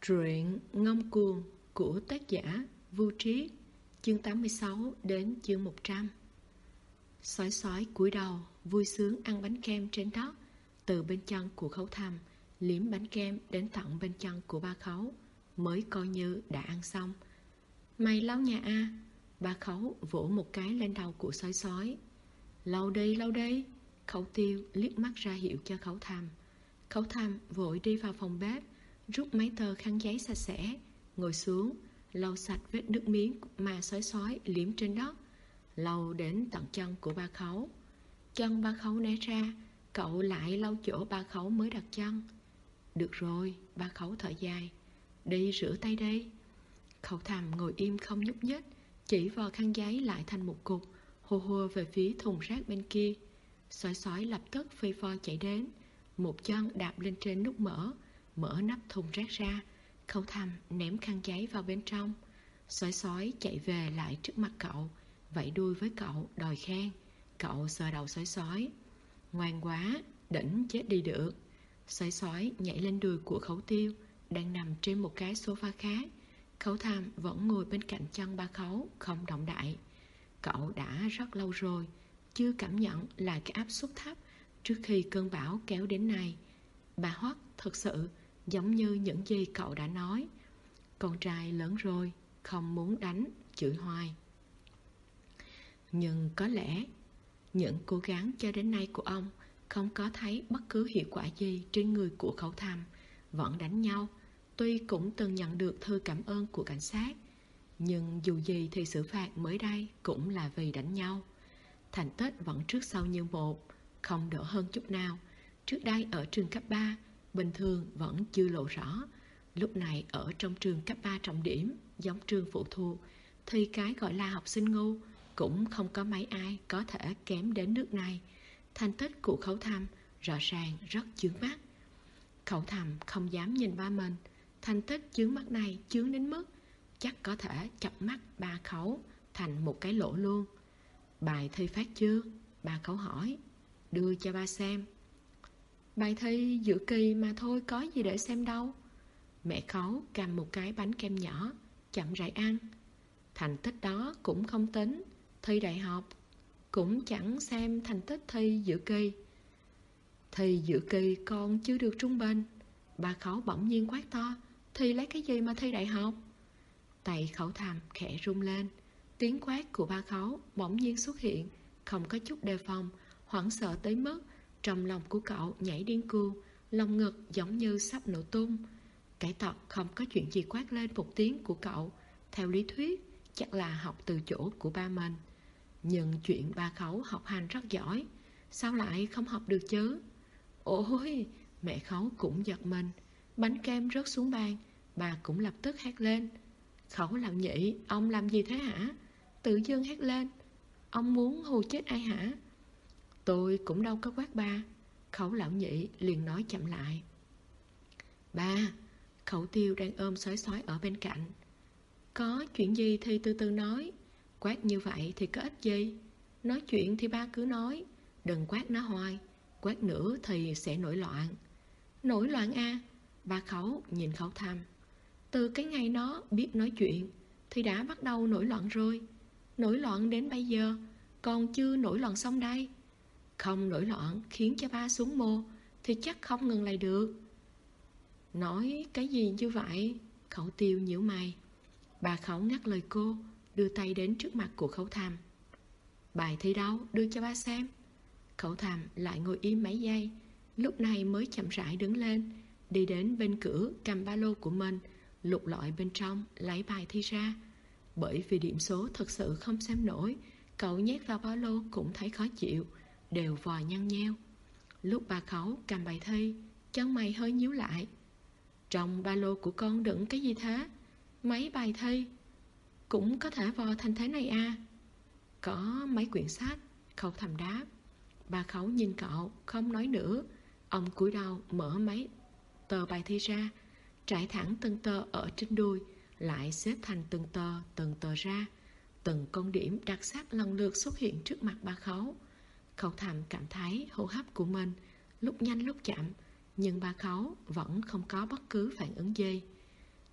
Truyện Ngông Cuồng của tác giả Vu Triết, chương 86 đến chương 100. Sói sói cúi đầu, vui sướng ăn bánh kem trên đất. Từ bên chân của Khấu Thầm liếm bánh kem đến tận bên chân của Ba Khấu, mới coi như đã ăn xong. Mày lau nhà a? Ba Khấu vỗ một cái lên đầu của sói sói. Lau đi, lau đi. Khấu Tiêu liếc mắt ra hiệu cho Khấu Thầm. Khấu Thầm vội đi vào phòng bếp, rút mấy tờ khăn giấy sạch sẽ, ngồi xuống lau sạch vết nước miếng mà sói sói liếm trên đất, lau đến tận chân của Ba Khấu. Chân Ba Khấu né ra, cậu lại lau chỗ Ba Khấu mới đặt chân. Được rồi, Ba Khấu thở dài. Đi rửa tay đây. Khấu Thầm ngồi im không nhúc nhích, chỉ vò khăn giấy lại thành một cục, hô hô về phía thùng rác bên kia. Sói sói lập tức phi pho chạy đến, một chân đạp lên trên nút mở nắp thùng rác ra. Khấu Thầm ném khăn giấy vào bên trong. Sói sói chạy về lại trước mặt cậu, vẫy đuôi với cậu đòi khen. Cậu sờ đầu sói sói. Ngoan quá, đỉnh chết đi được. Sói sói nhảy lên đùi của Khấu Tiêu, đang nằm trên một cái sofa khác. Khấu Thầm vẫn ngồi bên cạnh chân Ba Khấu, không động đậy. Cậu đã rất lâu rồi chưa cảm nhận là cái áp suất thấp trước khi cơn bão kéo đến này. Bà Hoắc thật sự giống như những gì cậu đã nói. Con trai lớn rồi, không muốn đánh, chửi hoài. Nhưng có lẽ những cố gắng cho đến nay của ông không có thấy bất cứ hiệu quả gì trên người của Khấu Thầm. Vẫn đánh nhau. Tuy cũng từng nhận được thư cảm ơn của cảnh sát, nhưng dù gì thì xử phạt mới đây cũng là vì đánh nhau. Thành tích vẫn trước sau như một, không đỡ hơn chút nào. Trước đây ở trường cấp 3 bình thường vẫn chưa lộ rõ, lúc này ở trong trường cấp 3 trọng điểm giống trường phụ thuộc thì cái gọi là học sinh ngu cũng không có mấy ai có thể kém đến nước này. Thành tích của Khấu Thầm rõ ràng rất chướng mắt. Khấu Thầm không dám nhìn ba mình. Thành tích chướng mắt này chướng đến mức chắc có thể chọc mắt Ba Khấu thành một cái lỗ luôn. Bài thi phát chưa? Ba Khấu hỏi. Đưa cho ba xem. Bài thi giữa kỳ mà thôi, có gì để xem đâu. Mẹ Khấu cầm một cái bánh kem nhỏ, chậm rãi ăn. Thành tích đó cũng không tính. Thi đại học cũng chẳng xem thành tích thi giữa kỳ. Thi giữa kỳ còn chưa được trung bình. Ba Khấu bỗng nhiên quát to. Thì lấy cái gì mà thi đại học? Tay Khấu Thầm khẽ rung lên. Tiếng quát của Ba Khấu bỗng nhiên xuất hiện, không có chút đề phòng, hoảng sợ tới mức trong lòng của cậu nhảy điên cuồng, lồng ngực giống như sắp nổ tung. Cái tật không có chuyện gì quát lên một tiếng của cậu, theo lý thuyết chắc là học từ chỗ của ba mình. Nhưng chuyện Ba Khấu học hành rất giỏi, sao lại không học được chứ? Ôi, mẹ Khấu cũng giật mình. Bánh kem rớt xuống bàn, bà cũng lập tức hét lên. Khấu Lão Nhị, ông làm gì thế hả? Tự dưng hét lên. Ông muốn hù chết ai hả? Tôi cũng đâu có quát ba. Khấu Lão Nhị liền nói chậm lại. Ba. Khấu Tiêu đang ôm sói sói ở bên cạnh. Có chuyện gì thì từ từ nói. Quát như vậy thì có ích gì? Nói chuyện thì ba cứ nói, đừng quát nó hoài. Quát nữa thì sẽ nổi loạn. Nổi loạn à? Ba Khấu nhìn Khấu Thầm. Từ cái ngày nó biết nói chuyện thì đã bắt đầu nổi loạn rồi. Nổi loạn đến bây giờ còn chưa nổi loạn xong đây. Không nổi loạn khiến cho ba xuống mồ thì chắc không ngừng lại được. Nói cái gì như vậy? Khấu Tiêu nhíu mày. Bà Khấu ngắt lời cô, đưa tay đến trước mặt của Khấu Thầm. Bài thi đâu? Đưa cho ba xem. Khấu Thầm lại ngồi im mấy giây, lúc này mới chậm rãi đứng lên, đi đến bên cửa, cầm ba lô của mình, lục lọi bên trong, lấy bài thi ra. Bởi vì điểm số thật sự không xem nổi, cậu nhét vào ba lô cũng thấy khó chịu, đều vò nhăn nheo. Lúc Ba Khấu cầm bài thi, chân mày hơi nhíu lại. Trong ba lô của con đựng cái gì thế? Mấy bài thi cũng có thể vò thành thế này à? Có mấy quyển sách. Khấu Thầm đáp. Ba Khấu nhìn cậu, không nói nữa. Ông cúi đầu mở mấy tờ bài thi ra, trải thẳng từng tờ ở trên đùi, lại xếp thành từng tờ ra. Từng con điểm đặc sắc lần lượt xuất hiện trước mặt Ba Khấu. Khấu Thầm cảm thấy hô hấp của mình lúc nhanh lúc chậm, nhưng Ba Khấu vẫn không có bất cứ phản ứng gì.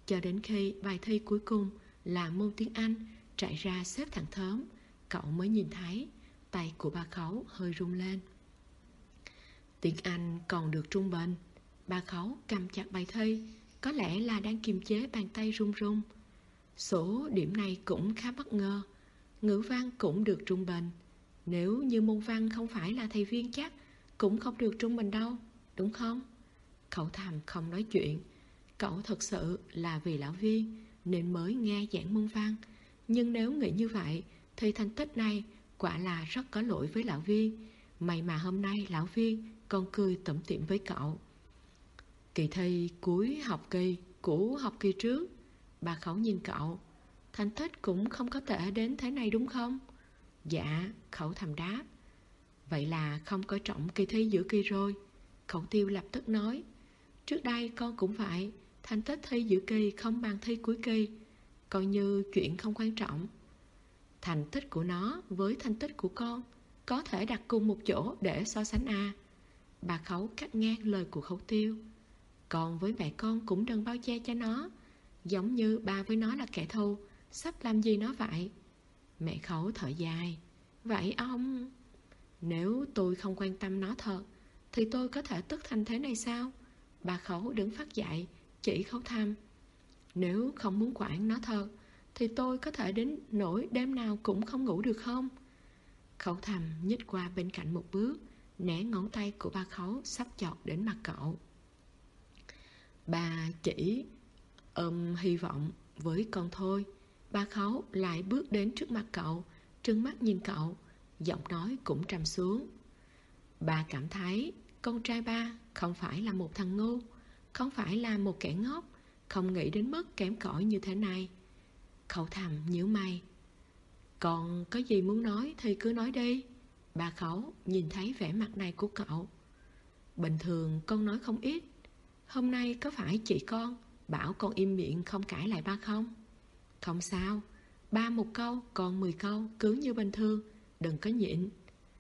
Cho đến khi bài thi cuối cùng là môn tiếng Anh trải ra xếp thẳng thớm, cậu mới nhìn thấy tay của ba Khấu hơi run lên. Tiếng Anh còn được trung bình. Ba Khấu cầm chặt bài thi, có lẽ là đang kiềm chế bàn tay run run. Số điểm này cũng khá bất ngờ. Ngữ văn cũng được trung bình. Nếu như môn văn không phải là thầy Viên chắc cũng không được trung bình đâu, đúng không? Khấu Thầm không nói chuyện. Cậu thật sự là vì lão Viên nên mới nghe giảng môn văn. Nhưng nếu nghĩ như vậy thì thành tích này quả là rất có lỗi với lão Viên. May mà hôm nay lão Viên còn cười tủm tỉm với cậu. Kỳ thi cuối học kỳ của học kỳ trước. Bà Khấu nhìn cậu. Thành tích cũng không có tệ đến thế này đúng không? Dạ, Khấu Thầm đáp. Vậy là không coi trọng kỳ thi giữa kỳ rồi. Khấu Tiêu lập tức nói. Trước đây con cũng vậy. Thành tích thi giữa kỳ không bằng thi cuối kỳ, coi như chuyện không quan trọng. Thành tích của nó với thành tích của con có thể đặt cùng một chỗ để so sánh à? Bà Khấu cắt ngang lời của Khấu Tiêu. Con với mẹ con cũng đừng bao che cho nó, giống như ba với nó là kẻ thù, sắp làm gì nó vậy. Mẹ Khấu thở dài. Vậy ông... Nếu tôi không quan tâm nó thật thì tôi có thể tức thành thế này sao? Bà Khấu đứng phát dậy, chỉ Khấu Thầm. Nếu không muốn quản nó thật thì tôi có thể đến nỗi đêm nào cũng không ngủ được không? Khấu Thầm nhích qua bên cạnh một bước, né ngón tay của ba Khấu sắp chọt đến mặt cậu. Bà chỉ ôm hy vọng với con thôi. Ba Khấu lại bước đến trước mặt cậu, trừng mắt nhìn cậu, giọng nói cũng trầm xuống. Bà cảm thấy con trai ba không phải là một thằng ngu, không phải là một kẻ ngốc, không nghĩ đến mức kém cỏi như thế này. Khấu Thầm nhíu mày. Con có gì muốn nói thì cứ nói đi. Bà Khấu nhìn thấy vẻ mặt này của cậu. Bình thường con nói không ít, hôm nay có phải chị con bảo con im miệng không cãi lại ba không? Không sao, ba một câu còn 10 câu, cứ như bình thường, đừng có nhịn.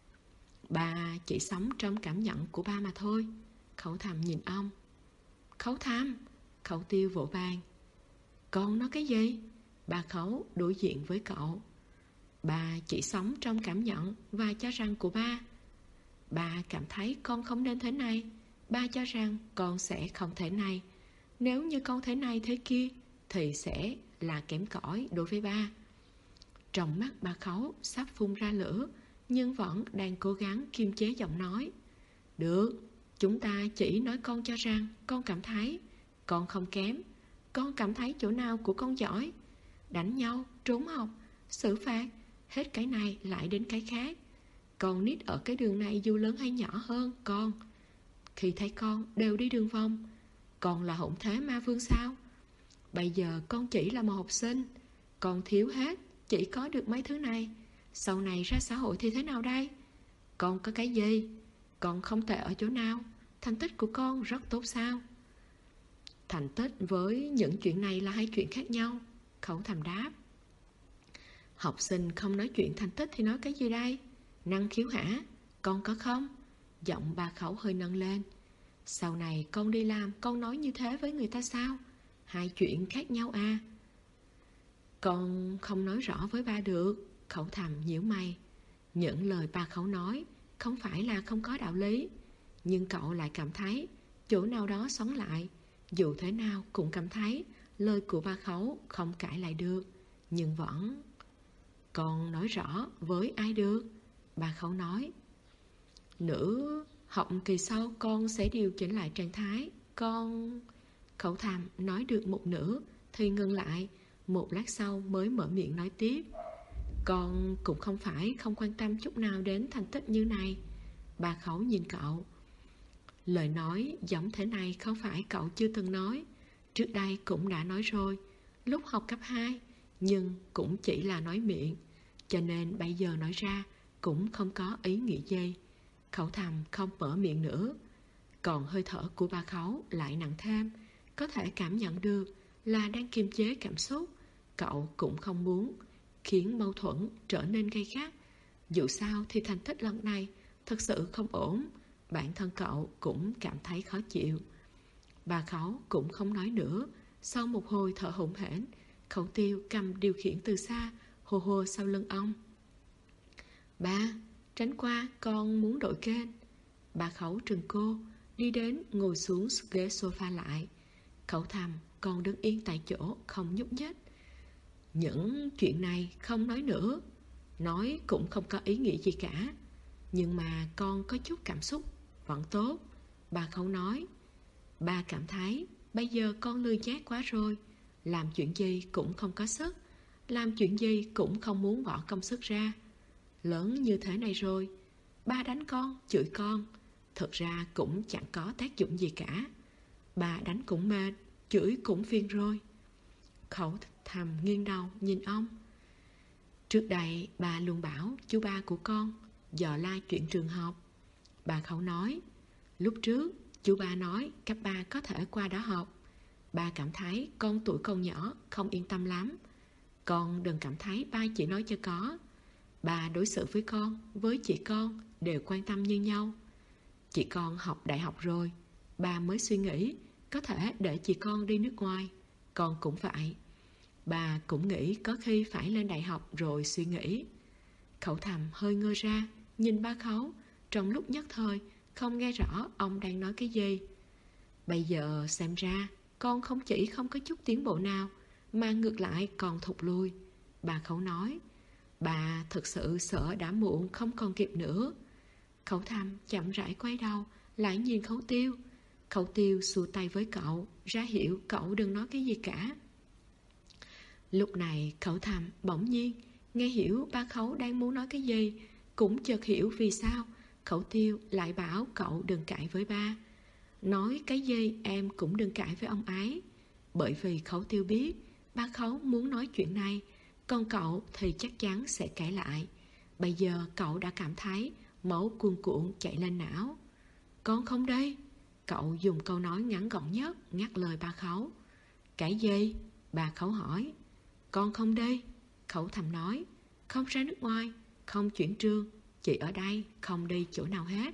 Bà chỉ sống trong cảm nhận của ba mà thôi. Khấu Thầm nhìn ông. Khấu Thầm. Khấu Tiêu vỗ bàn. Con nói cái gì? Bà Khấu đối diện với cậu. Bà chỉ sống trong cảm nhận và cho rằng của ba. Bà cảm thấy con không nên thế này, ba cho rằng con sẽ không thể này. Nếu như con thế này thế kia thì sẽ là kém cỏi đối với ba. Trong mắt bà Khấu sắp phun ra lửa, nhưng vẫn đang cố gắng kiềm chế giọng nói. Được, chúng ta chỉ nói con cho rằng con cảm thấy con không kém. Con cảm thấy chỗ nào của con giỏi? Đánh nhau, trốn học, xử phạt, hết cái này lại đến cái khác. Con nít ở cái đường này dù lớn hay nhỏ hơn con, khi thấy con đều đi đường vòng. Con là hỗn thế ma vương sao? Bây giờ con chỉ là một học sinh, con thiếu hết, chỉ có được mấy thứ này. Sau này ra xã hội thì thế nào đây? Con có cái gì? Con không tệ ở chỗ nào? Thành tích của con rất tốt sao? Thành tích với những chuyện này là hai chuyện khác nhau. Khấu Thầm đáp. Học sinh không nói chuyện thành tích thì nói cái gì đây? Năng khiếu hả? Con có không? Giọng bà Khấu hơi nâng lên. Sau này con đi làm con nói như thế với người ta sao? Hai chuyện khác nhau à? Con không nói rõ với ba được. Khấu Thầm nhíu mày. Những lời bà Khấu nói không phải là không có đạo lý, nhưng cậu lại cảm thấy chỗ nào đó xoắn lại. Dù thế nào cũng cảm thấy lời của bà Khấu không cãi lại được, nhưng vẫn... Con nói rõ với ai được? Bà Khấu nói. Nửa học kỳ sau con sẽ điều chỉnh lại trạng thái. Con... Khấu Thầm nói được một nửa thì ngừng lại, một lát sau mới mở miệng nói tiếp. Con cũng không phải không quan tâm chút nào đến thành tích như này. Bà Khấu nhìn cậu. Lời nói giống thế này không phải cậu chưa từng nói. Trước đây cũng đã nói rồi, lúc học cấp 2, nhưng cũng chỉ là nói miệng, cho nên bây giờ nói ra cũng không có ý nghĩa gì. Khấu Thầm không mở miệng nữa. Còn hơi thở của bà Khấu lại nặng thêm, có thể cảm nhận được là đang kiềm chế cảm xúc. Cậu cũng không muốn khiến mâu thuẫn trở nên gay gắt. Dù sao thì thành tích lần này thật sự không ổn. Bản thân cậu cũng cảm thấy khó chịu. Bà Khấu cũng không nói nữa, Sau một hồi thở hổn hển, Khẩu Tiêu cầm điều khiển từ xa, hô hô sau lưng ông. Ba, tránh qua, con muốn đổi kênh. Bà Khẩu trừng cô, đi đến ngồi xuống ghế sofa lại. Khẩu Thầm còn đứng yên tại chỗ, không nhúc nhích. Những chuyện này không nói nữa, nói cũng không có ý nghĩa gì cả. Nhưng mà con có chút cảm xúc, vẫn tốt. Bà Khẩu nói. Ba cảm thấy bây giờ con lười nhác quá rồi, làm chuyện gì cũng không có sức, làm chuyện gì cũng không muốn bỏ công sức ra. Lớn như thế này rồi, ba đánh con, chửi con, thực ra cũng chẳng có tác dụng gì cả. Ba đánh cũng mệt, chửi cũng phiền rồi. Khẩu Thầm nghiêng đầu nhìn ông. Trước đây bà luôn bảo chú ba của con dò la chuyện trường học. Bà Khẩu nói, lúc trước chú ba nói cấp 3 có thể qua đó học. Ba cảm thấy con tuổi còn nhỏ, không yên tâm lắm. Con đừng cảm thấy ba chỉ nói cho có. Ba đối xử với con, với chị con đều quan tâm như nhau. Chị con học đại học rồi, ba mới suy nghĩ có thể để chị con đi nước ngoài. Con cũng vậy. Bà cũng nghĩ có khi phải lên đại học rồi suy nghĩ. Khẩu Thầm hơi ngơ ra, nhìn ba Khấu, trong lúc nhất thời không nghe rõ ông đang nói cái gì. Bây giờ xem ra con không chỉ không có chút tiến bộ nào, mà ngược lại còn thụt lùi. Bà Khẩu nói. Bà thực sự sợ đã muộn, không còn kịp nữa. Khẩu Thầm chậm rãi quay đầu, lại nhìn Khẩu Tiêu. Khẩu Tiêu xua tay với cậu, ra hiệu cậu đừng nói cái gì cả. Lúc này Khẩu Thầm bỗng nhiên nghe hiểu ba Khấu đang muốn nói cái gì, cũng chợt hiểu vì sao Khẩu Tiêu lại bảo cậu đừng cãi với ba. Nói cái gì em cũng đừng cãi với ông ấy. Bởi vì Khẩu Tiêu biết ba Khấu muốn nói chuyện này, còn cậu thì chắc chắn sẽ cãi lại. Bây giờ cậu đã cảm thấy máu cuồn cuộn chạy lên não. Con không đi. Cậu dùng câu nói ngắn gọn nhất ngắt lời ba Khấu. Cái gì? Bà Khấu hỏi. Con không đi. Khẩu Thầm nói. Không ra nước ngoài, không chuyển trường, chị ở đây, không đi chỗ nào hết.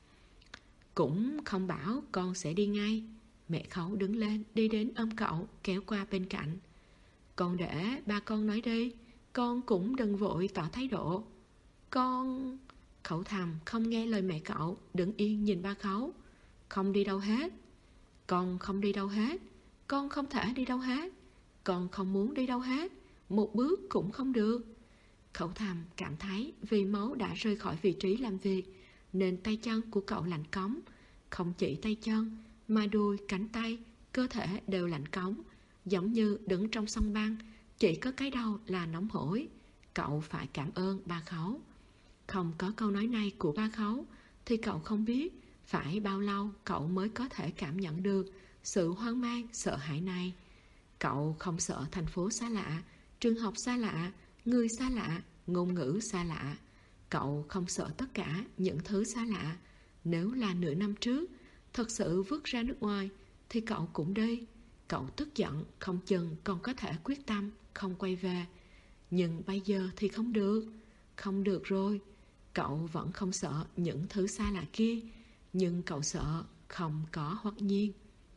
Cũng không bảo con sẽ đi ngay. Mẹ Khấu đứng lên, đi đến ôm cậu, kéo qua bên cạnh. Con để ba con nói đi, con cũng đừng vội tỏ thái độ. Con... Khẩu Thầm không nghe lời mẹ cậu, đứng yên nhìn ba Khấu. Không đi đâu hết. Con không đi đâu hết. Con không thể đi đâu hết. Con không muốn đi đâu hết. Một bước cũng không được. Khẩu Thầm cảm thấy vì máu đã rơi khỏi vị trí làm việc, nên tay chân của cậu lạnh cóng. Không chỉ tay chân, mà đùi, cánh tay, cơ thể đều lạnh cóng, giống như đứng trong sông băng, chỉ có cái đầu là nóng hổi. Cậu phải cảm ơn ba Khấu. Không có câu nói này của ba Khấu thì cậu không biết phải bao lâu cậu mới có thể cảm nhận được sự hoang mang, sợ hãi này. Cậu không sợ thành phố xa lạ, trường học xa lạ, người xa lạ, ngôn ngữ xa lạ. Cậu không sợ tất cả những thứ xa lạ. Nếu là nửa năm trước thật sự vứt ra nước ngoài thì cậu cũng đi. Cậu tức giận, không chừng còn có thể quyết tâm không quay về. Nhưng bây giờ thì không được. Không được rồi. Cậu vẫn không sợ những thứ xa lạ kia, nhưng cậu sợ không có Hoắc Nhiên.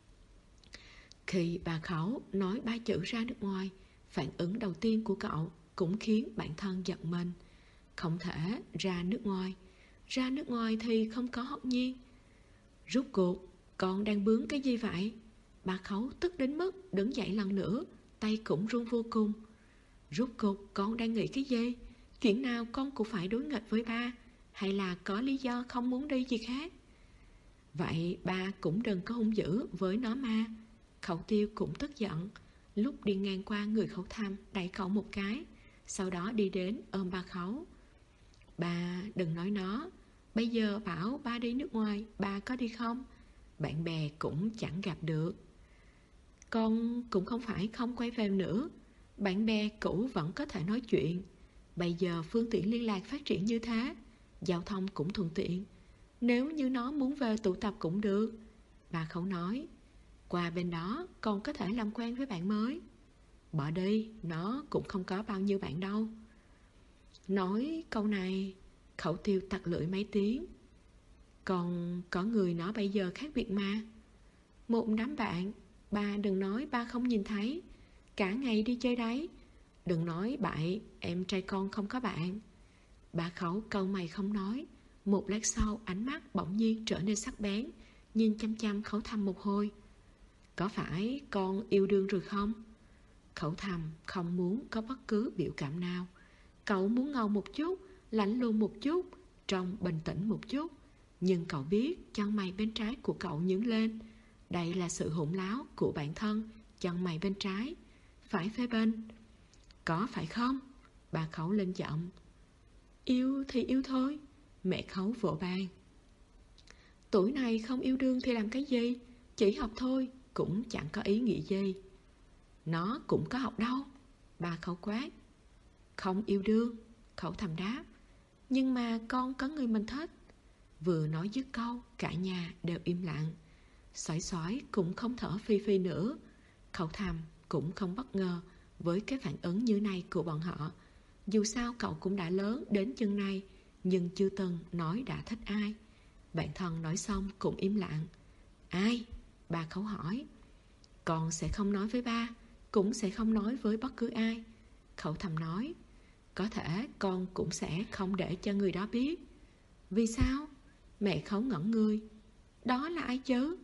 Khi bà Khấu nói 3 chữ ra nước ngoài, phản ứng đầu tiên của cậu cũng khiến bản thân giật mình. Không thể ra nước ngoài. Ra nước ngoài thì không có Hoắc Nhiên. Rốt cuộc con đang bướng cái gì vậy? Bà Khấu tức đến mức đứng dậy lần nữa, tay cũng run vô cùng. Rốt cuộc con đang nghĩ cái gì? Chuyện nào con cũng phải đối nghịch với ba, hay là có lý do không muốn đi gì khác? Vậy ba cũng đừng có hung dữ với nó mà. Khẩu Tiêu cũng tức giận. Lúc đi ngang qua người Khẩu Thầm đẩy cậu một cái, sau đó đi đến ôm ba Khấu. Ba đừng nói nó. Bây giờ bảo ba đi nước ngoài, ba có đi không? Bạn bè cũng chẳng gặp được. Con cũng không phải không quay về nữa. Bạn bè cũ vẫn có thể nói chuyện. Bây giờ phương tiện liên lạc phát triển như thế, giao thông cũng thuận tiện. Nếu như nó muốn về tụ tập cũng được. Bà Khẩu nói. Qua bên đó còn có thể làm quen với bạn mới. Bỏ đi, nó cũng không có bao nhiêu bạn đâu. Nói câu này, Khẩu Tiêu tặc lưỡi mấy tiếng. Còn có người nó bây giờ khác biệt mà. Một đám bạn, Ba đừng nói ba không nhìn thấy. Cả ngày đi chơi đấy. Đừng nói bậy, em trai con không có bạn. Bà Khẩu cau mày không nói. Một lát sau ánh mắt bỗng nhiên trở nên sắc bén, nhìn chăm chăm Khẩu Thầm một hồi. Có phải con yêu đương rồi không? Khẩu Thầm không muốn có bất cứ biểu cảm nào. Cậu muốn ngầu một chút, lạnh lùng một chút, trông bình tĩnh một chút. Nhưng cậu biết chân mày bên trái của cậu nhướng lên. Đây là sự hỗn láo của bản thân. Chân mày bên trái phải phê bình. Có phải không? Bà Khẩu lên giọng. Yêu thì yêu thôi. Mẹ Khấu vỗ bàn. Tuổi này không yêu đương thì làm cái gì? Chỉ học thôi cũng chẳng có ý nghĩa gì. Nó cũng có học đâu. Bà Khẩu quát. Không yêu đương. Khẩu Thầm đáp. Nhưng mà con có người mình thích. Vừa nói dứt câu, cả nhà đều im lặng. Xoải xoải cũng không thở phi phi nữa. Khẩu Thầm cũng không bất ngờ với cái phản ứng như này của bọn họ. Dù sao cậu cũng đã lớn đến chừng này, nhưng chưa từng nói đã thích ai. Bạn thân nói xong cũng im lặng. Ai? Bà Khẩu hỏi. Con sẽ không nói với ba, cũng sẽ không nói với bất cứ ai. Khẩu Thầm nói. Có thể con cũng sẽ không để cho người đó biết. Vì sao? Mẹ Khấu ngẩn người. Đó là ai chứ?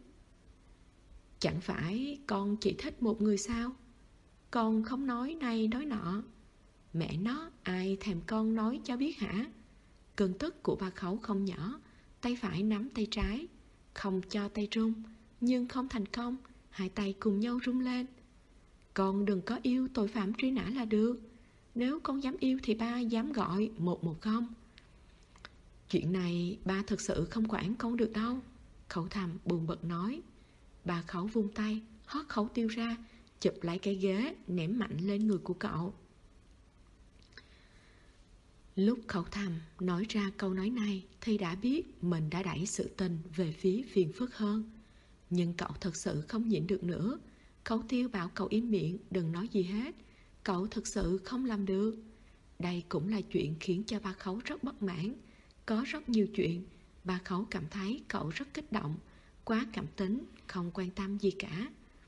Chẳng phải con chỉ thích một người sao? Con không nói này nói nọ. Mẹ nó, ai thèm con nói cho biết hả? Cơn tức của bà Khấu không nhỏ. Tay phải nắm tay trái, không cho tay rung, nhưng không thành công. Hai tay cùng nhau rung lên. Con đừng có yêu tội phạm truy nã là được. Nếu con dám yêu thì ba dám gọi 110. Chuyện này ba thực sự không quản con được đâu. Khẩu Thầm buồn bực nói. Bà Khẩu vung tay, hót khẩu tiêu ra, chụp lấy cái ghế, ném mạnh lên người của cậu. Lúc Khẩu Thầm nói ra câu nói này thì đã biết mình đã đẩy sự tình về phía phiền phức hơn. Nhưng cậu thật sự không nhịn được nữa. Khẩu Tiêu bảo cậu im miệng, đừng nói gì hết. Cậu thật sự không làm được. Đây cũng là chuyện khiến cho ba Khấu rất bất mãn. Có rất nhiều chuyện ba Khấu cảm thấy cậu rất kích động, quá cảm tính, không quan tâm gì cả.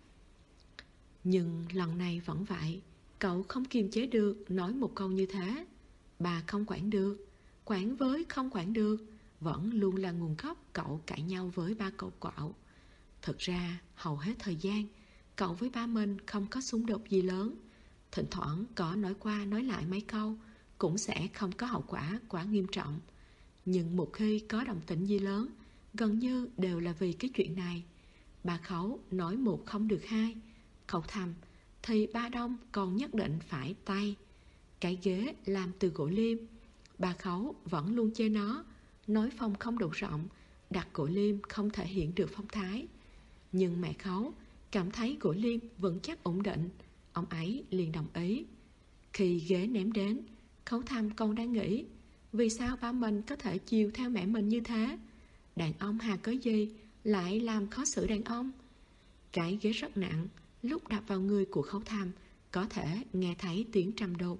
Nhưng lần này vẫn vậy. Cậu không kiềm chế được nói một câu như thế. Bà không quản được, quản với không quản được vẫn luôn là nguồn gốc cậu cãi nhau với ba cậu. Thực ra hầu hết thời gian cậu với ba mình không có xung đột gì lớn. Thỉnh thoảng có nói qua nói lại mấy câu, cũng sẽ không có hậu quả quá nghiêm trọng. Nhưng một khi có động tĩnh gì lớn, gần như đều là vì cái chuyện này. Bà Khấu nói một không được hai. Khẩu Thầm thì ba Đông còn nhất định phải tay. Cái ghế làm từ gỗ liêm, bà Khấu vẫn luôn chê nó, nói phòng không đủ rộng, đặt gỗ liêm không thể hiện được phong thái. Nhưng mẹ Khấu cảm thấy gỗ liêm vững chắc ổn định, ông ấy liền đồng ý. Khi ghế ném đến, Khấu Thầm còn đang nghĩ, vì sao ba mình có thể chiều theo mẹ mình như thế? Đàn ông hà cớ gì lại làm khó xử đàn ông? Cái ghế rất nặng, lúc đập vào người của Khấu Thầm có thể nghe thấy tiếng trầm đục.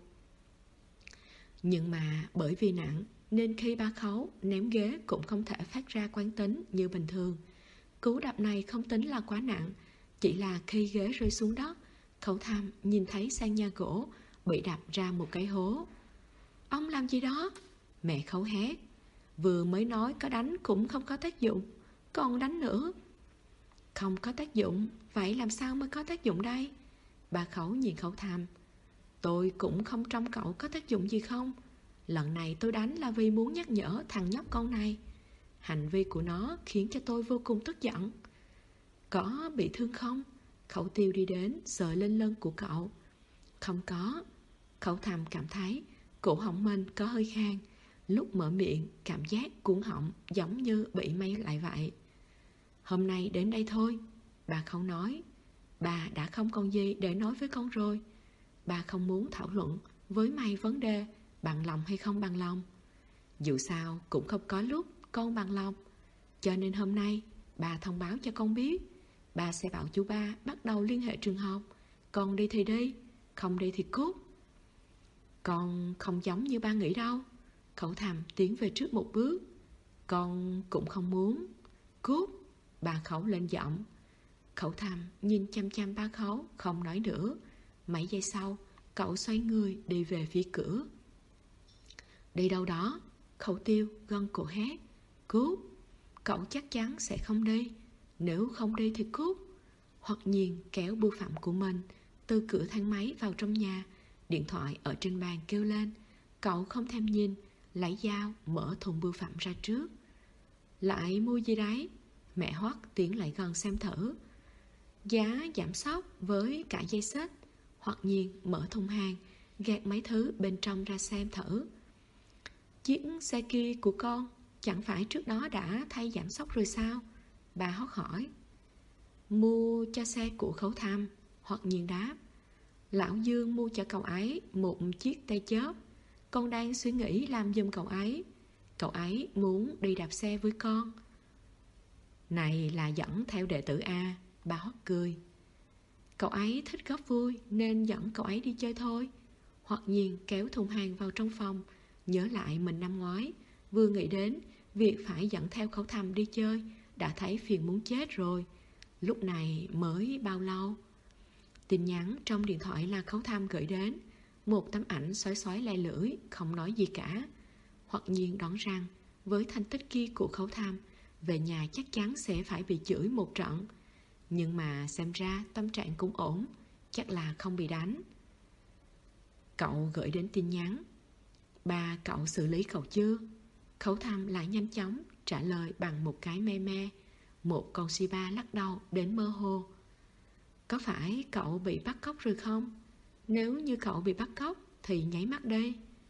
Nhưng mà bởi vì nặng nên khi ba Khấu ném ghế cũng không thể phát ra quán tính như bình thường. Cú đập này không tính là quá nặng, chỉ là khi ghế rơi xuống đất, Khấu Thầm nhìn thấy sàn nhà gỗ bị đập ra một cái hố. Ông làm gì đó? Mẹ Khấu hét. Vừa mới nói có đánh cũng không có tác dụng, còn đánh nữa. Không có tác dụng, vậy làm sao mới có tác dụng đây? Bà Khấu nhìn Khấu Thầm. Tôi cũng không trông cậu có tác dụng gì không. Lần này tôi đánh là vì muốn nhắc nhở thằng nhóc con này. Hành vi của nó khiến cho tôi vô cùng tức giận. Có bị thương không? Khẩu Tiêu đi đến sờ lên lưng của cậu. Không có. Khẩu Thầm cảm thấy cổ họng mình có hơi khan. Lúc mở miệng cảm giác cuống họng giống như bị may lại vậy. Hôm nay đến đây thôi. Bà Khấu nói. Bà đã không còn gì để nói với con rồi. Bà không muốn thảo luận với mày vấn đề bằng lòng hay không bằng lòng. Dù sao cũng không có lúc con bằng lòng. Cho nên hôm nay bà thông báo cho con biết. Bà sẽ bảo chú ba bắt đầu liên hệ trường học. Con đi thì đi, không đi thì cút. Con không giống như ba nghĩ đâu. Khẩu Thầm tiến về trước một bước. Con cũng không muốn. Cút. Bà Khẩu lên giọng. Khẩu Thầm nhìn chăm chăm ba Khấu, không nói nữa. Mấy giây sau, cậu xoay người đi về phía cửa. Đi đâu đó? Khẩu Tiêu gân cổ hét. Cút! Cậu chắc chắn sẽ không đi. Nếu không đi thì cút. Hoặc nhiên kéo bưu phẩm của mình từ cửa thang máy vào trong nhà. Điện thoại ở trên bàn kêu lên. Cậu không thèm nhìn, lấy dao mở thùng bưu phẩm ra trước. Lại mua gì đấy? Mẹ Hoắc tiến lại gần xem thử. Giá giảm sóc với cả dây xích. Hoặc nhiên mở thùng hàng, gạt mấy thứ bên trong ra xem thử. Chiếc xe kia của con chẳng phải trước đó đã thay giảm sóc rồi sao? Bà Hoắc hỏi. Mua cho xe của Khấu Thầm. Hoặc nhiên đáp. Lão Dương mua cho cậu ấy một chiếc tay chớp. Con đang suy nghĩ làm giùm cậu ấy. Cậu ấy muốn đi đạp xe với con. Này là dẫn theo đệ tử A. Bà Hoắc cười. Cậu ấy thích góp vui nên dẫn cậu ấy đi chơi thôi. Hoặc nhiên kéo thùng hàng vào trong phòng, nhớ lại mình năm ngoái vừa nghĩ đến việc phải dẫn theo Khấu Thầm đi chơi, đã thấy phiền muốn chết rồi. Lúc này mới bao lâu? Tin nhắn trong điện thoại là Khấu Thầm gửi đến, một tấm ảnh xói xói le lưỡi, không nói gì cả. Hoặc nhiên đoán rằng với thành tích kia của Khấu Thầm, về nhà chắc chắn sẽ phải bị chửi một trận. Nhưng mà xem ra tâm trạng cũng ổn, chắc là không bị đánh. Cậu gửi đến tin nhắn. Ba cậu xử lý cậu chưa? Khấu Thầm lại nhanh chóng trả lời bằng một cái me me. Một con si ba lắc đầu đến mơ hồ. Có phải cậu bị bắt cóc rồi không? Nếu như cậu bị bắt cóc thì nháy mắt đi.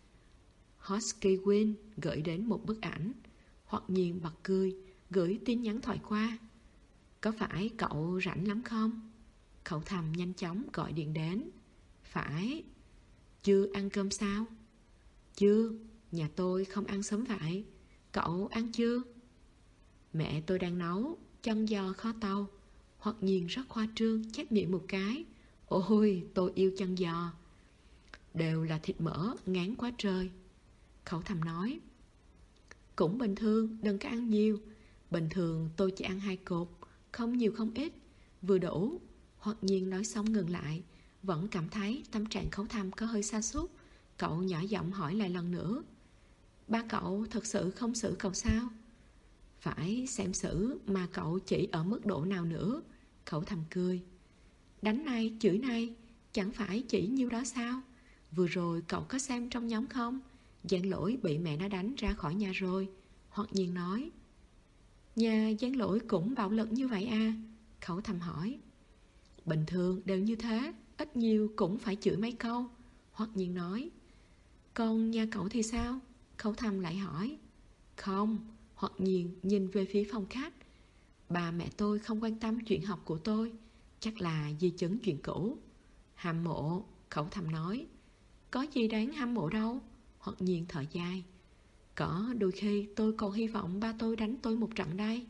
Hosky Win gửi đến một bức ảnh. Hoặc nhiên bật cười, gửi tin nhắn thoại qua. Có phải cậu rảnh lắm không? Khẩu Thầm nhanh chóng gọi điện đến. Phải. Chưa ăn cơm sao? Chưa, nhà tôi không ăn sớm vậy. Cậu ăn chưa? Mẹ tôi đang nấu chân giò kho tàu. Hoặc nhiên rất khoa trương chép miệng một cái. Ôi, tôi yêu chân giò. Đều là thịt mỡ ngán quá trời. Khẩu Thầm nói. Cũng bình thường, đừng có ăn nhiều. Bình thường tôi chỉ ăn 2 cột, không nhiều không ít, vừa đủ. Hoặc nhiên nói xong ngừng lại, vẫn cảm thấy tâm trạng Khấu Thầm có hơi sa sút. Cậu nhỏ giọng hỏi lại lần nữa. Ba cậu thật sự không xử cậu sao? Phải xem xử mà cậu chỉ ở mức độ nào nữa? Khẩu Thầm cười. Đánh này, chửi này, chẳng phải chỉ nhiêu đó sao? Vừa rồi cậu có xem trong nhóm không? Giang Lỗi bị mẹ nó đánh ra khỏi nhà rồi. Hoặc nhiên nói. Nhà Giang Lỗi cũng bạo lực như vậy à? Khẩu Thầm hỏi. Bình thường đều như thế, ít nhiều cũng phải chửi mấy câu. Hoặc nhiên nói. Còn nhà cậu thì sao? Khẩu Thầm lại hỏi. Không. Hoặc nhiên nhìn về phía phòng khách. Bà mẹ tôi không quan tâm chuyện học của tôi, chắc là di chứng chuyện cũ. Hâm mộ. Khẩu Thầm nói. Có gì đáng hâm mộ đâu. Hoặc nhiên thở dài. Có đôi khi tôi còn hy vọng ba tôi đánh tôi một trận đây.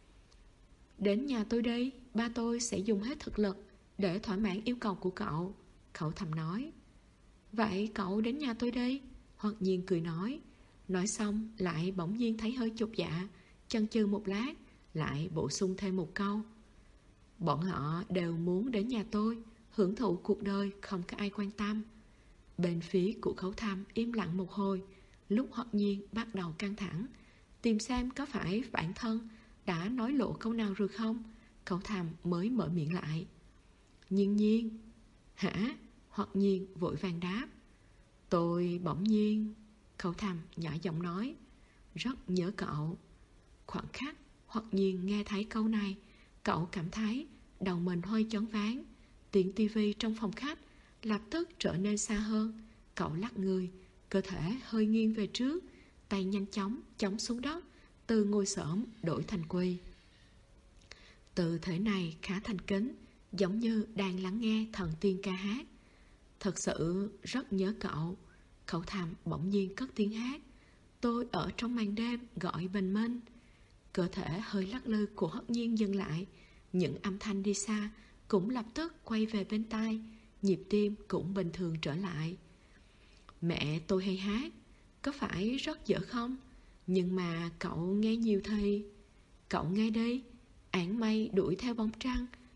Đến nhà tôi đi, ba tôi sẽ dùng hết thực lực để thỏa mãn yêu cầu của cậu. Khẩu Thầm nói. Vậy cậu đến nhà tôi đi. Hoặc nhiên cười nói. Nói xong lại bỗng nhiên thấy hơi chột dạ, chần chừ một lát, lại bổ sung thêm một câu. Bọn họ đều muốn đến nhà tôi, hưởng thụ cuộc đời không có ai quan tâm. Bên phía của Khấu Thầm im lặng một hồi. Lúc Hoặc nhiên bắt đầu căng thẳng, tìm xem có phải bản thân đã nói lộ câu nào rồi không. Khấu Thầm mới mở miệng lại. Nhiên Nhiên. Hả? Hoặc nhiên vội vàng đáp. Tôi bỗng nhiên. Khấu Thầm nhỏ giọng nói. Rất nhớ cậu. Khoảng khắc Hoặc nhiên nghe thấy câu này, cậu cảm thấy đầu mình hơi choáng váng. Tiếng tivi trong phòng khách lập tức trở nên xa hơn. Cậu lắc người, cơ thể hơi nghiêng về trước, tay nhanh chóng chống xuống đất, từ ngồi xổm đổi thành quỳ. Tư thế này khá thành kính, giống như đang lắng nghe thần tiên ca hát. Thật sự rất nhớ cậu. Khẩu Thầm bỗng nhiên cất tiếng hát. Tôi ở trong màn đêm gọi bình minh. Cơ thể hơi lắc lư của Hất Nhiên dừng lại. Những âm thanh đi xa cũng lập tức quay về bên tai, nhịp tim cũng bình thường trở lại. Mẹ tôi hay hát, có phải rất dở không? Nhưng mà cậu nghe nhiều thì... Cậu nghe đi. Áng mây đuổi theo bóng trăng,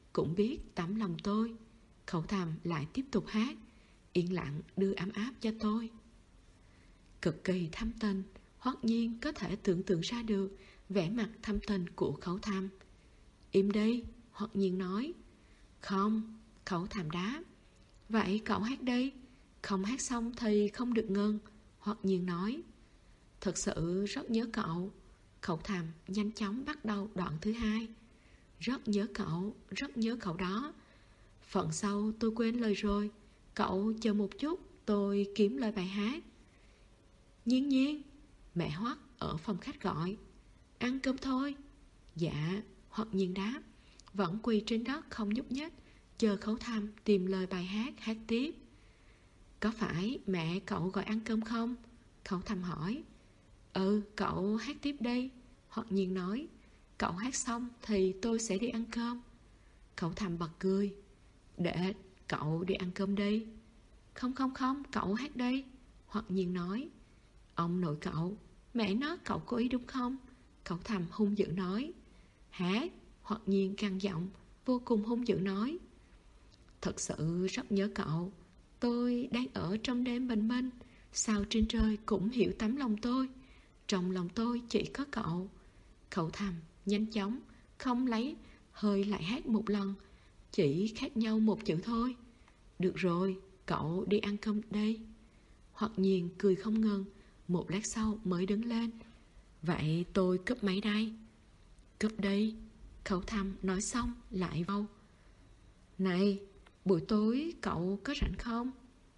cũng biết tấm lòng tôi. Khẩu thầm lại tiếp tục hát, yên lặng đưa ấm áp cho tôi. Cực kỳ thâm tình, Hoắc Nhiên có thể tưởng tượng ra được vẻ mặt thâm tình của Khẩu Thầm. Im đi, Hoắc Nhiên nói. Không, Khẩu Thầm đáp. Vậy cậu hát đi, không hát xong thì không được ngừng, Hoắc Nhiên nói. Thật sự rất nhớ cậu. Khẩu Thầm nhanh chóng bắt đầu đoạn thứ hai. Rất nhớ cậu đó. Phần sau tôi quên lời rồi, cậu chờ một chút, tôi kiếm lời bài hát. Nhiên Nhiên, mẹ Hoắc ở phòng khách gọi. Ăn cơm thôi. Dạ, Hoắc Nhiên đáp, vẫn quỳ trên đất không nhúc nhích, chờ Khẩu Thầm tìm lời bài hát hát tiếp. Có phải mẹ cậu gọi ăn cơm không? Khẩu Thầm hỏi. Ừ, cậu hát tiếp đây, Hoắc Nhiên nói. Cậu hát xong thì tôi sẽ đi ăn cơm. Khẩu Thầm bật cười. Để cậu đi ăn cơm đi. Không, cậu hát đi, Hoắc Nhiên nói. Ông nội cậu, mẹ nó cậu cố ý đúng không? Khẩu Thầm hung dữ nói. Hát, Hoắc Nhiên căng giọng, vô cùng hung dữ nói. Thật sự rất nhớ cậu. Tôi đang ở trong đêm bình minh, sao trên trời cũng hiểu tấm lòng tôi. Trong lòng tôi chỉ có cậu. Khẩu Thầm nhanh chóng, không lấy hơi lại hát một lần, chỉ khác nhau một chữ thôi. Được rồi, cậu đi ăn cơm đây. Hoắc Nhiên cười không ngừng, một lát sau mới đứng lên. Vậy tôi cúp máy đây. Cúp đi, Khẩu Thầm nói xong lại vâu. Này, buổi tối cậu có rảnh không?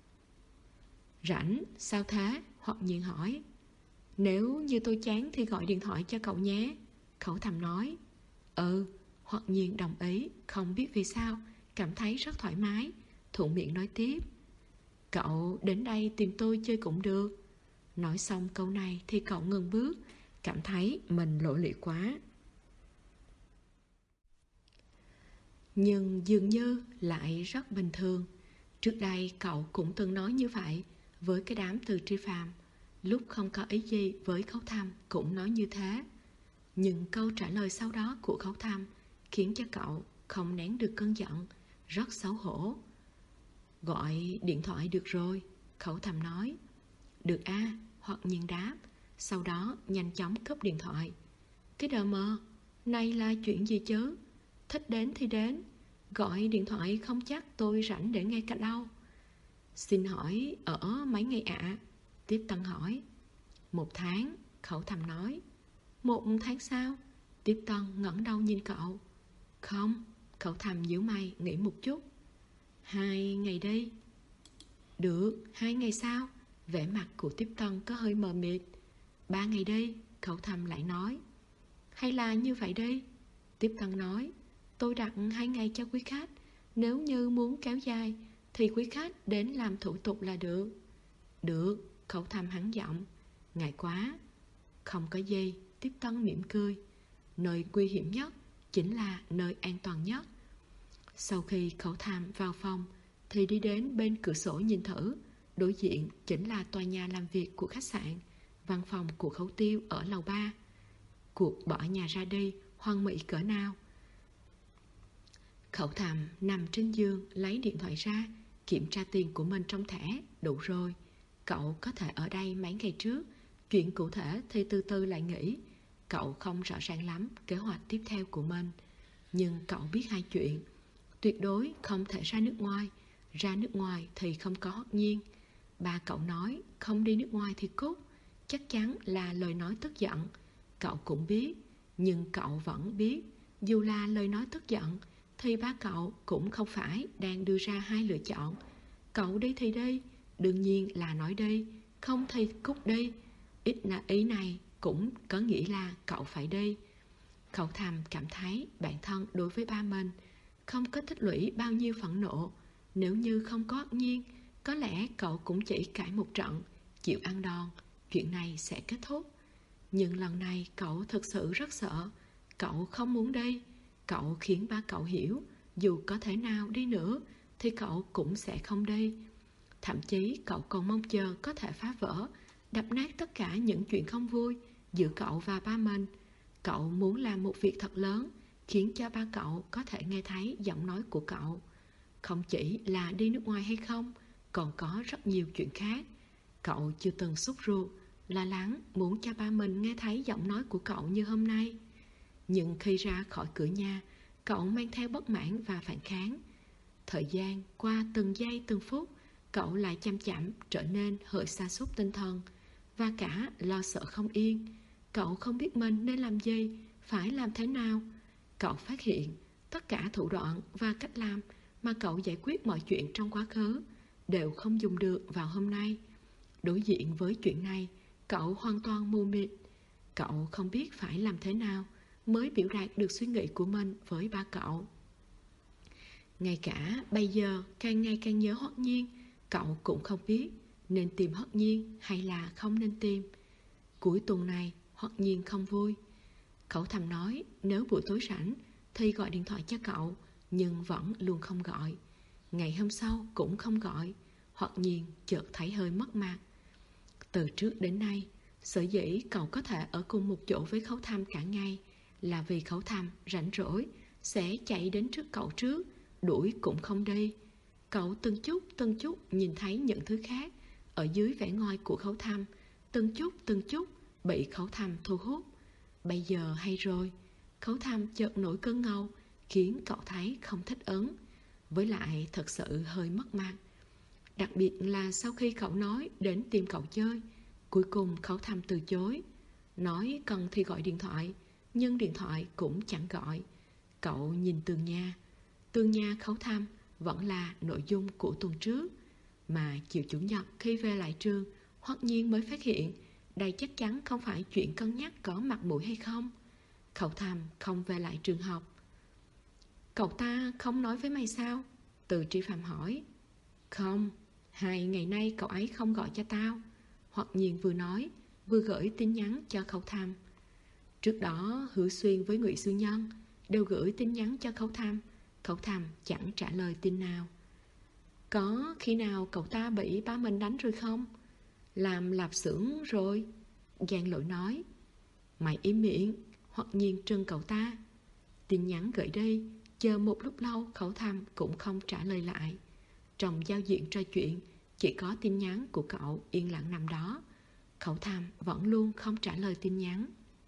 Rảnh, sao thế? Hoắc Nhiên hỏi. Nếu như tôi chán thì gọi điện thoại cho cậu nhé, Khẩu Thầm nói. Ừ, Hoắc Nhiên đồng ý, không biết vì sao, cảm thấy rất thoải mái, thuận miệng nói tiếp. Cậu đến đây tìm tôi chơi cũng được. Nói xong câu này thì cậu ngừng bước, cảm thấy mình lộ liễu quá. Nhưng dường như lại rất bình thường. Trước đây cậu cũng từng nói như vậy với cái đám Từ Tri Phạm. Lúc không có ý gì với Khẩu Thầm cũng nói như thế. Nhưng câu trả lời sau đó của Khẩu Thầm khiến cho cậu không nén được cơn giận, rất xấu hổ. Gọi điện thoại được rồi, Khẩu Thầm nói. Được a, Hoắc Nhiên đáp, sau đó nhanh chóng cúp điện thoại. Cái đờ mờ, này là chuyện gì chứ? Thích đến thì đến, gọi điện thoại không chắc tôi rảnh để nghe cả đâu. Xin hỏi ở mấy ngày ạ? Tiếp Tân hỏi. 1 tháng, Khẩu Thầm nói. 1 tháng sao? Tiếp Tân ngẩng đầu nhìn cậu. Không, Khẩu Thầm nhíu mày nghĩ một chút. 2 ngày đi. Được, 2 ngày sao? Vẻ mặt của Tiếp Tân có hơi mờ mịt. 3 ngày đi, Khẩu Thầm lại nói. Hay là như vậy đi, Tiếp Tân nói. Tôi đặt 2 ngày cho quý khách. Nếu như muốn kéo dài thì quý khách đến làm thủ tục là được. Được, Khẩu Thầm hắn giọng. Ngại quá. Không có gì, Tiếp Tân mỉm cười. Nơi nguy hiểm nhất chính là nơi an toàn nhất. Sau khi Khẩu Thầm vào phòng thì đi đến bên cửa sổ nhìn thử. Đối diện chính là tòa nhà làm việc của khách sạn, văn phòng của Khẩu Tiêu ở lầu 3. Cuộc bỏ nhà ra đi hoang mỹ cỡ nào. Khẩu Thầm nằm trên giường lấy điện thoại ra, kiểm tra tiền của mình trong thẻ. Đủ rồi, cậu có thể ở đây mấy ngày trước. Chuyện cụ thể thì từ từ lại nghĩ. Cậu không rõ ràng lắm kế hoạch tiếp theo của mình, nhưng cậu biết 2 chuyện. Tuyệt đối không thể ra nước ngoài. Ra nước ngoài thì không có Hoắc Nhiên. Ba cậu nói không đi nước ngoài thì cút, chắc chắn là lời nói tức giận. Cậu cũng biết, nhưng cậu vẫn biết, dù là lời nói tức giận thì ba cậu cũng không phải đang đưa ra 2 lựa chọn. Cậu đi thì đi, đương nhiên là nói đi, không thì cút đi. Ít là ý này cũng có nghĩa là cậu phải đi. Khẩu Thầm cảm thấy bản thân đối với ba mình không có tích lũy bao nhiêu phẫn nộ. Nếu như không có Hoắc Nhiên, có lẽ cậu cũng chỉ cãi một trận, chịu ăn đòn, chuyện này sẽ kết thúc. Nhưng lần này cậu thực sự rất sợ. Cậu không muốn đi. Cậu khiến ba cậu hiểu, dù có thể nào đi nữa thì cậu cũng sẽ không đi. Thậm chí cậu còn mong chờ có thể phá vỡ, đập nát tất cả những chuyện không vui giữa cậu và ba mình. Cậu muốn làm một việc thật lớn, khiến cho ba cậu có thể nghe thấy giọng nói của cậu. Không chỉ là đi nước ngoài hay không, còn có rất nhiều chuyện khác. Cậu chưa từng sốt ruột, lo lắng muốn cho ba mình nghe thấy giọng nói của cậu như hôm nay. Nhưng khi ra khỏi cửa nhà, cậu mang theo bất mãn và phản kháng. Thời gian qua từng giây từng phút, cậu lại chăm chậm trở nên hơi sa sút tinh thần và cả lo sợ không yên. Cậu không biết mình nên làm gì, phải làm thế nào. Cậu phát hiện tất cả thủ đoạn và cách làm mà cậu giải quyết mọi chuyện trong quá khứ đều không dùng được vào hôm nay. Đối diện với chuyện này, cậu hoàn toàn mù mịt. Cậu không biết phải làm thế nào mới biểu đạt được suy nghĩ của mình với ba cậu. Ngay cả bây giờ càng ngày càng nhớ Hoắc Nhiên, cậu cũng không biết nên tìm Hoắc Nhiên hay là không nên tìm. Cuối tuần này Hoắc Nhiên không vui. Cậu thầm nói nếu buổi tối rảnh thì gọi điện thoại cho cậu, nhưng vẫn luôn không gọi. Ngày hôm sau cũng không gọi. Hoắc Nhiên chợt thấy hơi mất mặt. Từ trước đến nay, sở dĩ cậu có thể ở cùng một chỗ với Khấu Thăm cả ngày là vì Khấu Thăm rảnh rỗi sẽ chạy đến trước cậu trước, đuổi cũng không đi. Cậu từng chút nhìn thấy những thứ khác ở dưới vẻ ngoài của Khấu Thăm, từng chút bị Khấu Thăm thu hút. Bây giờ hay rồi, Khấu Thăm chợt nổi cơn ngầu, khiến cậu thấy không thích ứng, với lại thật sự hơi mất mặt. Đặc biệt là sau khi cậu nói đến tìm cậu chơi, cuối cùng Khấu Thăm từ chối. Nói cần thì gọi điện thoại, nhưng điện thoại cũng chẳng gọi. Cậu nhìn tường nhà Khấu Thăm vẫn là nội dung của tuần trước. Mà chiều chủ nhật khi về lại trường, Hoắc Nhiên mới phát hiện đây chắc chắn không phải chuyện cân nhắc có mặt mũi hay không. Khấu Thăm không về lại trường học. Cậu ta không nói với mày sao? Từ Tri Phạm hỏi. Không, 2 ngày nay cậu ấy không gọi cho tao. Hoắc Nhiên vừa nói vừa gửi tin nhắn cho Khấu Thăm. Trước đó Hứa Xuyên với Ngụy Sư Nhân đều gửi tin nhắn cho Khấu Thăm. Khấu Thăm chẳng trả lời tin nào. Có khi nào cậu ta bị ba mình đánh rồi không? Làm lạp xưởng rồi, Giang Lỗi nói. Mày im miệng. Hoắc Nhiên trừng cậu ta. Tin nhắn gửi đi, chờ một lúc lâu Khấu Thăm cũng không trả lời lại. Trong giao diện trò chuyện chỉ có tin nhắn của cậu yên lặng nằm đó. Khấu Thăm vẫn luôn không trả lời tin nhắn.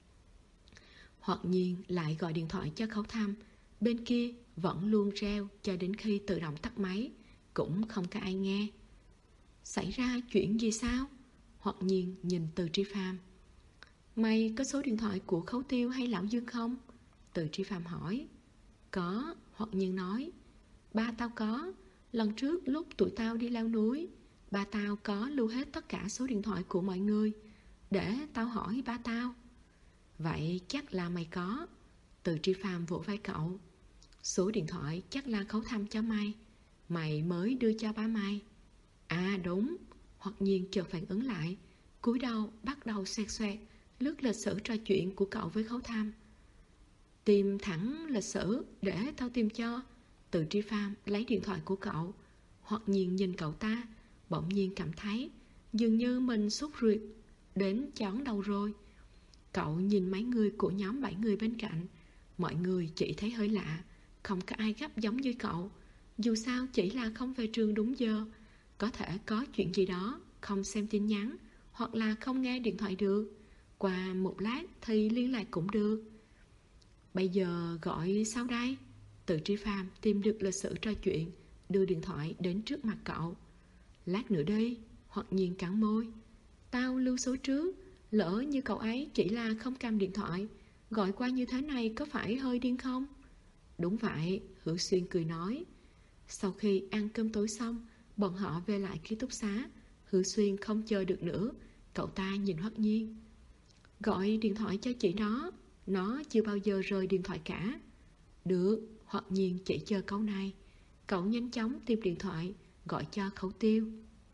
Hoắc Nhiên lại gọi điện thoại cho Khấu Thăm. Bên kia vẫn luôn reo cho đến khi tự động tắt máy, cũng không có ai nghe. Xảy ra chuyện gì sao? Hoắc Nhiên nhìn Từ Tri Phạm. Mày có số điện thoại của Khấu Tiêu hay Lão Dương không? Từ Tri Phạm hỏi. Có, Hoắc Nhiên nói. Ba tao có. Lần trước lúc tụi tao đi leo núi, ba tao có lưu hết tất cả số điện thoại của mọi người. Để tao hỏi ba tao. Vậy chắc là mày có. Từ Tri Phạm vỗ vai cậu. Số điện thoại chắc là Khấu Thăm cho mày. Mày mới đưa cho ba mày. À đúng. Hoắc Nhiên chợt phản ứng lại, cúi đầu bắt đầu xoẹt xoẹt lướt lịch sử trò chuyện của cậu với Khấu Thăm. Tìm thẳng lịch sử để tao tìm cho. Từ Tri Phạm lấy điện thoại của cậu. Hoắc Nhiên nhìn cậu ta, bỗng nhiên cảm thấy dường như mình sốt ruột đến chóng đầu rồi. Cậu nhìn mấy người của nhóm 7 người bên cạnh. Mọi người chỉ thấy hơi lạ, không có ai gấp giống như cậu. Dù sao chỉ là không về trường đúng giờ, có thể có chuyện gì đó, không xem tin nhắn, hoặc là không nghe điện thoại được. Qua một lát thì liên lạc cũng được. Bây giờ gọi sao đây? Từ Tri Phạm tìm được lịch sử trò chuyện, đưa điện thoại đến trước mặt cậu. Lát nữa đi. Hoắc Nhiên cắn môi. Tao lưu số trước, lỡ như cậu ấy chỉ là không cầm điện thoại, gọi qua như thế này có phải hơi điên không? Đúng vậy, Hữu Xuyên cười nói. Sau khi ăn cơm tối xong, bọn họ về lại ký túc xá. Hữu Xuyên không chờ được nữa, cậu ta nhìn Hoắc Nhiên. Gọi điện thoại cho chị nó chưa bao giờ rời điện thoại cả. Được, Hoắc Nhiên chỉ chờ câu này. Cậu nhanh chóng tìm điện thoại, gọi cho Khấu Tiêu.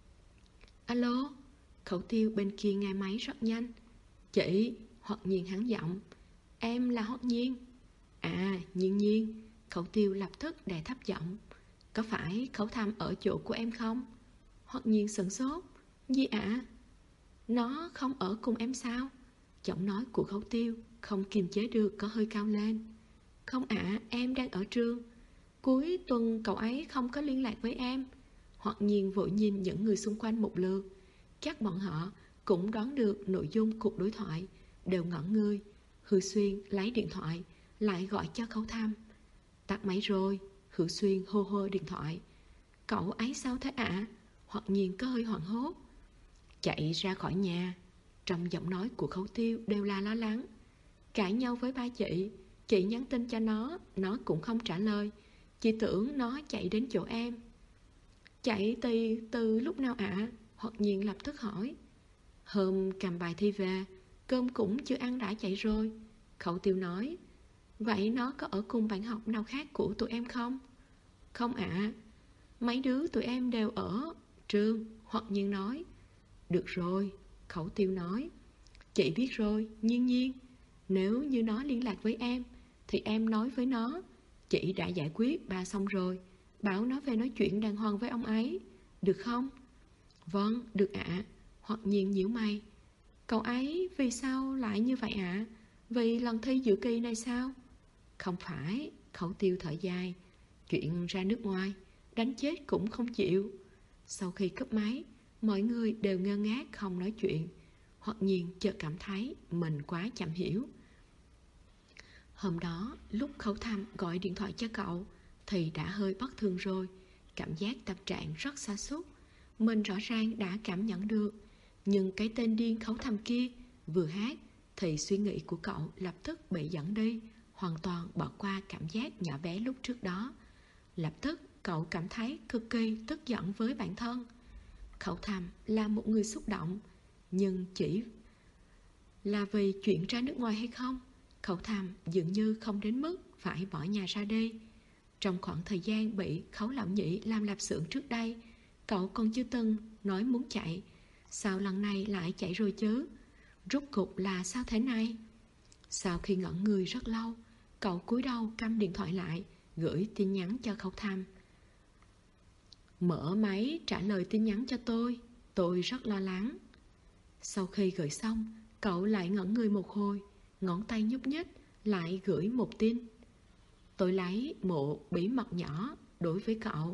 Alo. Khấu Tiêu bên kia nghe máy rất nhanh. Chị. Hoắc Nhiên hắn giọng. Em là Hoắc Nhiên. À, Nhiên. Khấu Tiêu lập tức đè thấp giọng. Có phải Khấu Thăm ở chỗ của em không? Hoắc Nhiên sửng sốt. Gì ạ? Nó không ở cùng em sao? Giọng nói của Khấu Tiêu không kiềm chế được có hơi cao lên. Không ạ, em đang ở trường. Cuối tuần cậu ấy không có liên lạc với em. Hoặc nhiên vội nhìn những người xung quanh một lượt. Chắc bọn họ cũng đoán được nội dung cuộc đối thoại, đều ngẩn người. Hư Xuyên lấy điện thoại, lại gọi cho Khấu Thăm. Tắt máy rồi, Hư Xuyên hô hô điện thoại. Cậu ấy sao thế ạ? Hoặc nhiên có hơi hoảng hốt. Chạy ra khỏi nhà. Trong giọng nói của Khấu Tiêu đều là lo lắng. Cãi nhau với ba chị nhắn tin cho nó cũng không trả lời. Chị tưởng nó chạy đến chỗ em. Chạy từ lúc nào ạ? Hoặc nhiên lập tức hỏi. Hôm cầm bài thi về, cơm cũng chưa ăn đã chạy rồi. Khấu Tiêu nói. Vậy nó có ở cùng bạn học nào khác của tụi em không? Không ạ. Mấy đứa tụi em đều ở trường. Hoặc nhiên nói. Được rồi, Khấu Tiêu nói. Chị biết rồi, Nhiên. Nếu như nó liên lạc với em thì em nói với nó. Chị đã giải quyết ba xong rồi, bảo nó về nói chuyện đàng hoàng với ông ấy. Được không? Vâng, được ạ. Hoặc nhiên nhíu mày. Cậu ấy vì sao lại như vậy ạ? Vì lần thi giữa kỳ này sao? Không phải, Khấu Tiêu thở dài. Chuyện ra nước ngoài, đánh chết cũng không chịu. Sau khi cúp máy, mọi người đều ngơ ngác không nói chuyện. Hoặc nhiên chợt cảm thấy mình quá chậm hiểu. Hôm đó, lúc Khấu Thăm gọi điện thoại cho cậu thì đã hơi bất thường rồi. Cảm giác tâm trạng rất sa sút. Mình rõ ràng đã cảm nhận được. Nhưng cái tên điên Khấu Thăm kia vừa hát thì suy nghĩ của cậu lập tức bị dẫn đi, hoàn toàn bỏ qua cảm giác nhỏ bé lúc trước đó. Lập tức cậu cảm thấy cực kỳ tức giận với bản thân. Khấu Thăm là một người xúc động, nhưng chỉ là vì chuyện ra nước ngoài hay không? Khấu Thăm dường như không đến mức phải bỏ nhà ra đi. Trong khoảng thời gian bị Khấu Lão Nhị làm lạp xưởng trước đây, cậu còn chưa từng nói muốn chạy. Sao lần này lại chạy rồi chứ? Rốt cục là sao thế này? Sau khi ngẩn người rất lâu, cậu cúi đầu cắm điện thoại lại, gửi tin nhắn cho Khấu Thăm. Mở máy trả lời tin nhắn cho tôi rất lo lắng. Sau khi gửi xong, cậu lại ngẩn người một hồi, ngón tay nhúc nhích, lại gửi một tin. Tôi lấy một bí mật nhỏ đối với cậu.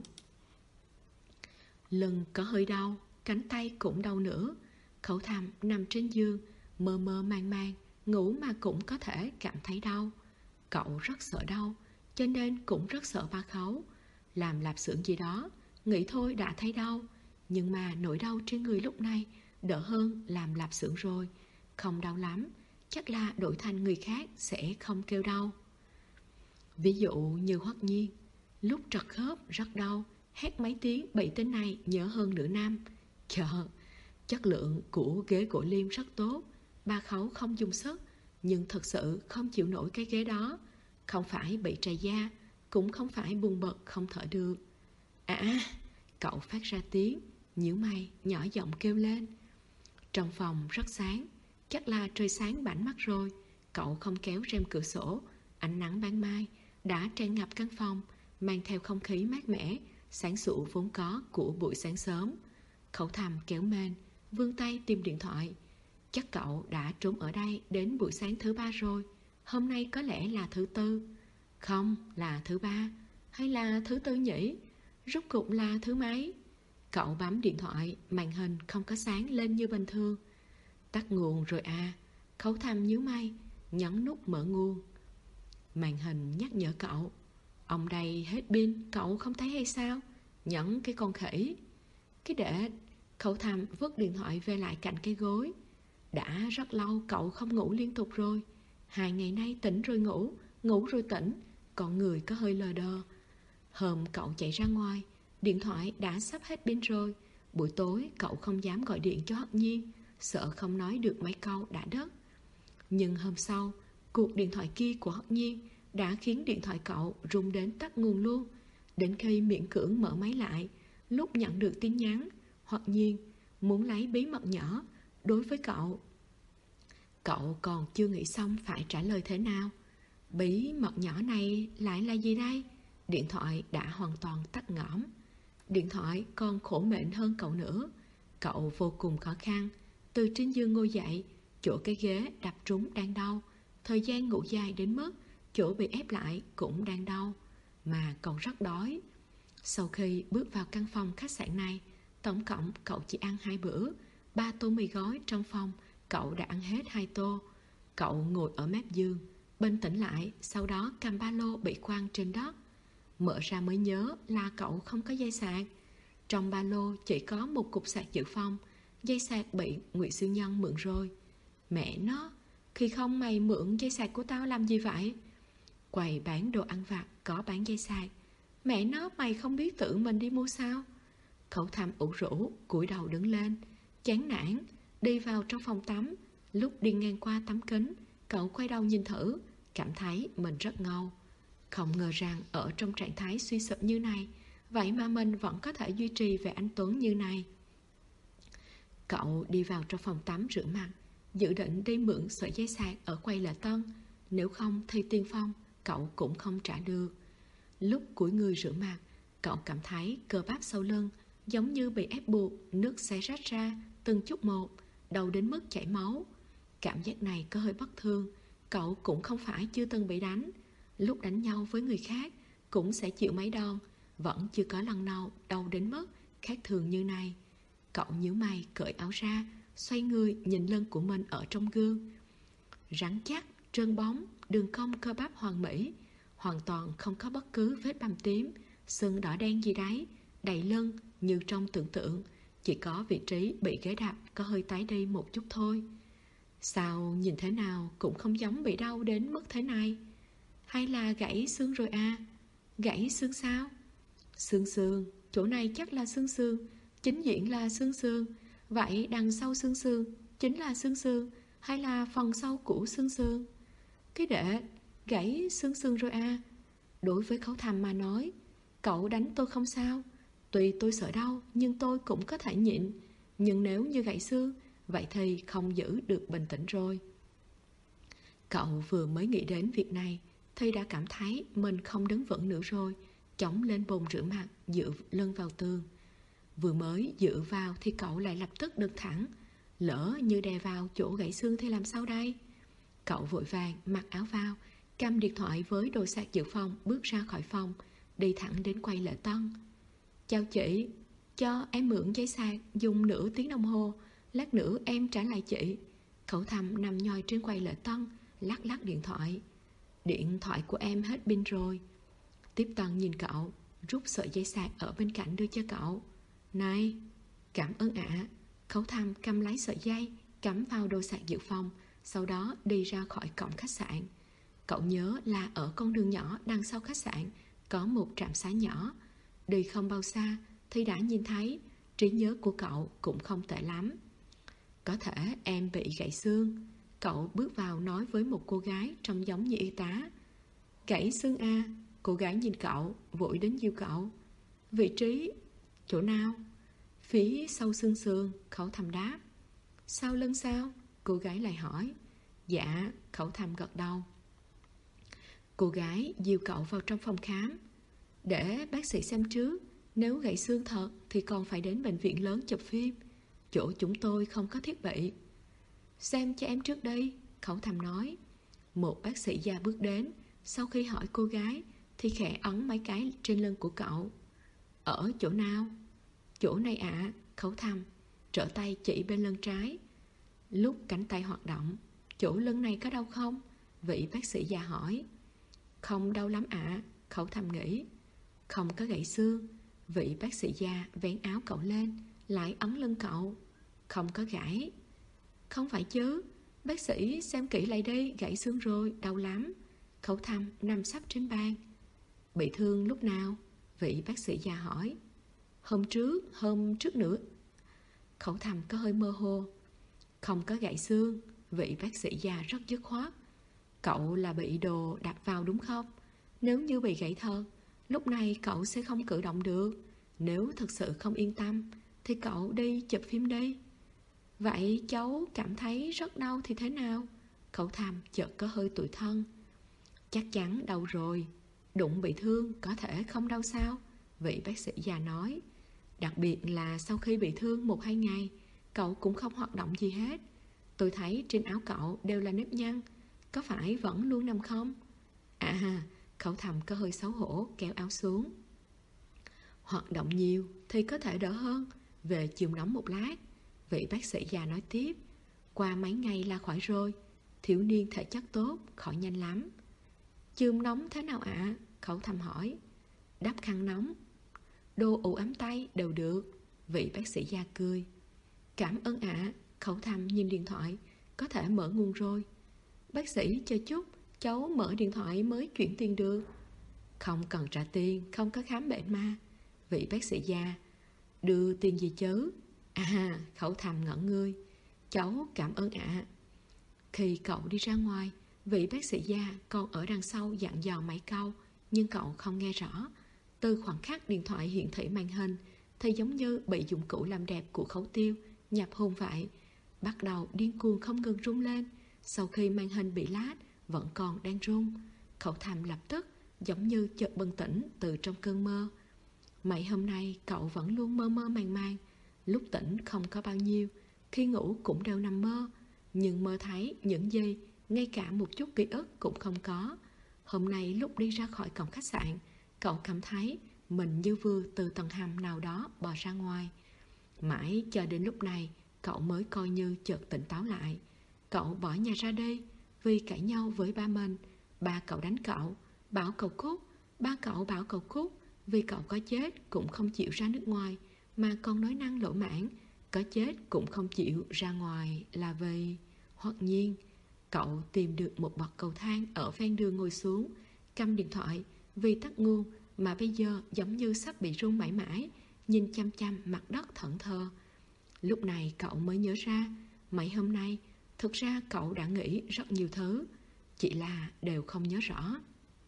Lưng có hơi đau, cánh tay cũng đau nữa. Khấu Thăm nằm trên giường, mơ mơ màng màng, ngủ mà cũng có thể cảm thấy đau. Cậu rất sợ đau, cho nên cũng rất sợ ba Khấu. Làm lạp xưởng gì đó, nghĩ thôi đã thấy đau. Nhưng mà nỗi đau trên người lúc này đỡ hơn làm lạp xưởng rồi. Không đau lắm, chắc là đổi thành người khác sẽ không kêu đau. Ví dụ như Hoắc Nhiên, lúc trật khớp rất đau, hét mấy tiếng bị tên này nhớ hơn nửa năm. Chờ, chất lượng của ghế gỗ liêm rất tốt. Ba Khấu không dùng sức, nhưng thật sự không chịu nổi cái ghế đó. Không phải bị trầy da, cũng không phải buồn bực không thở được. Cậu phát ra tiếng, nhíu mày, nhỏ giọng kêu lên. Trong phòng rất sáng, chắc là trời sáng bảnh mắt rồi. Cậu không kéo rèm cửa sổ, ánh nắng ban mai đã tràn ngập căn phòng, mang theo không khí mát mẻ, sáng sủa vốn có của buổi sáng sớm. Khấu Thăm kéo mền, vươn tay tìm điện thoại. Chắc cậu đã trốn ở đây đến buổi sáng thứ ba rồi. Hôm nay có lẽ là thứ tư. Không, là thứ ba. Hay là thứ tư nhỉ? Rốt cuộc là thứ mấy? Cậu bấm điện thoại, màn hình không có sáng lên như bình thường. Tắt nguồn rồi à? Khấu Thăm nhíu mày, nhấn nút mở nguồn. Màn hình nhắc nhở cậu. Ông đây hết pin, cậu không thấy hay sao? Nhấn cái con khỉ. Cái để. Khấu Thăm vứt điện thoại về lại cạnh cái gối. Đã rất lâu cậu không ngủ liên tục rồi. 2 ngày nay tỉnh rồi ngủ, ngủ rồi tỉnh, con người có hơi lờ đờ. Hôm cậu chạy ra ngoài, điện thoại đã sắp hết pin rồi. Buổi tối cậu không dám gọi điện cho Hắc Nhiên, sợ không nói được mấy câu đã đứt. Nhưng hôm sau, cuộc điện thoại kia của Hắc Nhiên đã khiến điện thoại cậu rung đến tắt nguồn luôn. Đến khi miễn cưỡng mở máy lại, lúc nhận được tin nhắn, Hắc Nhiên muốn lấy bí mật nhỏ đối với cậu. Cậu còn chưa nghĩ xong phải trả lời thế nào. Bí mật nhỏ này lại là gì đây? Điện thoại đã hoàn toàn tắt ngõm. Điện thoại còn khổ mệnh hơn cậu nữa. Cậu vô cùng khó khăn từ trên giường ngồi dậy, chỗ cái ghế đập trúng đang đau. Thời gian ngủ dài đến mức chỗ bị ép lại cũng đang đau, mà còn rất đói. Sau khi bước vào căn phòng khách sạn này, tổng cộng cậu chỉ ăn 2 bữa, 3 tô mì gói trong phòng, cậu đã ăn hết 2 tô. Cậu ngồi ở mép giường, bình tĩnh lại, sau đó cầm ba lô bị quăng trên đất. Mở ra mới nhớ là cậu không có dây sạc. Trong ba lô chỉ có một cục sạc dự phòng, dây sạc bị Ngụy Siêu Nhân mượn rồi. Mẹ nó, khi không mày mượn dây sạc của tao làm gì vậy? Quầy bán đồ ăn vặt có bán dây sạc. Mẹ nó, mày không biết tự mình đi mua sao? Khẩu Thầm ủ rũ, cúi đầu đứng lên, chán nản, đi vào trong phòng tắm. Lúc đi ngang qua tấm kính, cậu quay đầu nhìn thử, cảm thấy mình rất ngầu. Không ngờ rằng ở trong trạng thái suy sụp như này, vậy mà mình vẫn có thể duy trì vẻ anh tuấn như này. Cậu đi vào trong phòng tắm rửa mặt, dự định đi mượn sợi dây sạc ở quầy lễ tân. Nếu không thì tiền phong cậu cũng không trả được. Lúc cúi người rửa mặt, cậu cảm thấy cơ bắp sau lưng giống như bị ép buộc, nước sẽ rách ra từng chút một, đau đến mức chảy máu. Cảm giác này có hơi bất thường. Cậu cũng không phải chưa từng bị đánh. Lúc đánh nhau với người khác cũng sẽ chịu mấy đòn, vẫn chưa có lần nào đau đến mức khác thường như này. Cậu nhíu mày cởi áo ra, xoay người nhìn lưng của mình ở trong gương. Rắn chắc, trơn bóng, đường cong cơ bắp hoàn mỹ, hoàn toàn không có bất cứ vết bầm tím, sưng đỏ đen gì đấy, đầy lưng như trong tưởng tượng. Chỉ có vị trí bị ghế đạp có hơi tái đi một chút thôi. Sao nhìn thế nào cũng không giống bị đau đến mức thế này. Hay là gãy xương rồi à? Gãy xương sao? Xương, chỗ này chắc là xương, chính diện là xương. Vậy đằng sau xương chính là xương, hay là phần sau của xương? Cái đệ, gãy xương rồi à? Đối với Khấu Thầm mà nói, cậu đánh tôi không sao. Tuy tôi sợ đau nhưng tôi cũng có thể nhịn. Nhưng nếu như gãy xương, vậy thì không giữ được bình tĩnh rồi. Cậu vừa mới nghĩ đến việc này thì đã cảm thấy mình không đứng vững nữa rồi, chống lên bồn rửa mặt, dựa lưng vào tường. Vừa mới dựa vào thì cậu lại lập tức đứng thẳng. Lỡ như đè vào chỗ gãy xương thì làm sao đây? Cậu vội vàng mặc áo vào, cầm điện thoại với đồ sạc dự phòng, bước ra khỏi phòng, đi thẳng đến quầy lễ tân. Chào chị, cho em mượn dây sạc dùng nửa tiếng đồng hồ, lát nữa em trả lại chị. Khẩu Thầm nằm nhòi trên quầy lễ tân, lắc điện thoại. Điện thoại của em hết pin rồi. Tiếp tân nhìn cậu, rút sợi dây sạc ở bên cạnh đưa cho cậu. Này, cảm ơn ạ. Khẩu Thầm cầm lấy sợi dây, cắm vào đồ sạc dự phòng, sau đó đi ra khỏi cổng khách sạn. Cậu nhớ là ở con đường nhỏ đằng sau khách sạn có một trạm xá nhỏ. Đi không bao xa thì đã nhìn thấy. Trí nhớ của cậu cũng không tệ lắm. Có thể em bị gãy xương. Cậu bước vào nói với một cô gái trông giống như y tá. Gãy xương à? Cô gái nhìn cậu, vội đến dìu cậu. Vị trí chỗ nào? Phía sau xương, Khẩu Thầm đáp. Sau lưng sao? Cô gái lại hỏi. Dạ, Khẩu Thầm gật đầu. Cô gái dìu cậu vào trong phòng khám. Để bác sĩ xem trước. Nếu gãy xương thật thì còn phải đến bệnh viện lớn chụp phim. Chỗ chúng tôi không có thiết bị. Xem cho em trước đây, Khẩu Thầm nói. Một bác sĩ già bước đến. Sau khi hỏi cô gái thì khẽ ấn mấy cái trên lưng của cậu. Ở chỗ nào? Chỗ này ạ, Khẩu Thầm trở tay chỉ bên lưng trái. Lúc cánh tay hoạt động, chỗ lưng này có đau không? Vị bác sĩ già hỏi. Không đau lắm ạ, Khẩu Thầm nghĩ. Không có gãy xương. Vị bác sĩ già vén áo cậu lên, lại ấn lưng cậu. Không có gãy. Không phải chứ, bác sĩ xem kỹ lại đây, gãy xương rồi, đau lắm. Khẩu Thầm nằm sấp trên bàn. Bị thương lúc nào? Vị bác sĩ già hỏi. Hôm trước nữa. Khẩu Thầm có hơi mơ hồ. Không có gãy xương. Vị bác sĩ già rất dứt khoát. Cậu là bị đồ đạp vào đúng không? Nếu như bị gãy thật, lúc này cậu sẽ không cử động được. Nếu thật sự không yên tâm thì cậu đi chụp phim đi. Vậy cháu cảm thấy rất đau thì thế nào? Khẩu Thầm chợt có hơi tủi thân. Chắc chắn đau rồi. Đụng bị thương có thể không đau sao? Vị bác sĩ già nói. Đặc biệt là sau khi bị thương 1-2 ngày, cậu cũng không hoạt động gì hết. Tôi thấy trên áo cậu đều là nếp nhăn. Có phải vẫn luôn nằm không? Khẩu Thầm có hơi xấu hổ kéo áo xuống. Hoạt động nhiều thì có thể đỡ hơn. Về chườm nóng một lát. Vị bác sĩ già nói tiếp. Qua mấy ngày là khỏi rồi. Thiếu niên thể chất tốt, khỏi nhanh lắm. Chườm nóng thế nào ạ? Khẩu Thầm hỏi. Đắp khăn nóng. Đồ ủ ấm tay đều được. Vị bác sĩ già cười. Cảm ơn ạ. Khẩu Thầm nhìn điện thoại. Có thể mở nguồn rồi. Bác sĩ chờ chút, cháu mở điện thoại mới chuyển tiền được. Không cần trả tiền, không có khám bệnh mà. Vị bác sĩ già. Đưa tiền gì chứ? Khẩu Thầm ngẩn người. Cháu cảm ơn ạ. Khi cậu đi ra ngoài, vị bác sĩ già còn ở đằng sau dặn dò mấy câu, nhưng cậu không nghe rõ. Từ khoảnh khắc điện thoại hiển thị màn hình thì giống như bị dụng cụ làm đẹp của Khấu Tiêu nhập hôn vậy. Bắt đầu điên cuồng không ngừng rung lên. Sau khi màn hình bị lát vẫn còn đang rung, Khẩu Thầm lập tức giống như chợt bừng tỉnh từ trong cơn mơ. Mấy hôm nay cậu vẫn luôn mơ mơ màng màng. Lúc tỉnh không có bao nhiêu, khi ngủ cũng đều nằm mơ. Nhưng mơ thấy những gì ngay cả một chút ký ức cũng không có. Hôm nay lúc đi ra khỏi cổng khách sạn, cậu cảm thấy mình như vừa từ tầng hầm nào đó bò ra ngoài. Mãi cho đến lúc này cậu mới coi như chợt tỉnh táo lại. Cậu bỏ nhà ra đi vì cãi nhau với ba mình. Ba cậu đánh cậu, bảo cậu cút. Ba cậu bảo cậu cút vì cậu có chết cũng không chịu ra nước ngoài, mà còn nói năng lỗ mãng. Có chết cũng không chịu ra ngoài là vì... Hoặc nhiên cậu tìm được một bậc cầu thang ở ven đường ngồi xuống, cắm điện thoại vì tắt nguồn mà bây giờ giống như sắp bị rung mãi mãi, nhìn chăm chăm mặt đất thẫn thờ. Lúc này cậu mới nhớ ra, mấy hôm nay thực ra cậu đã nghĩ rất nhiều thứ, chỉ là đều không nhớ rõ.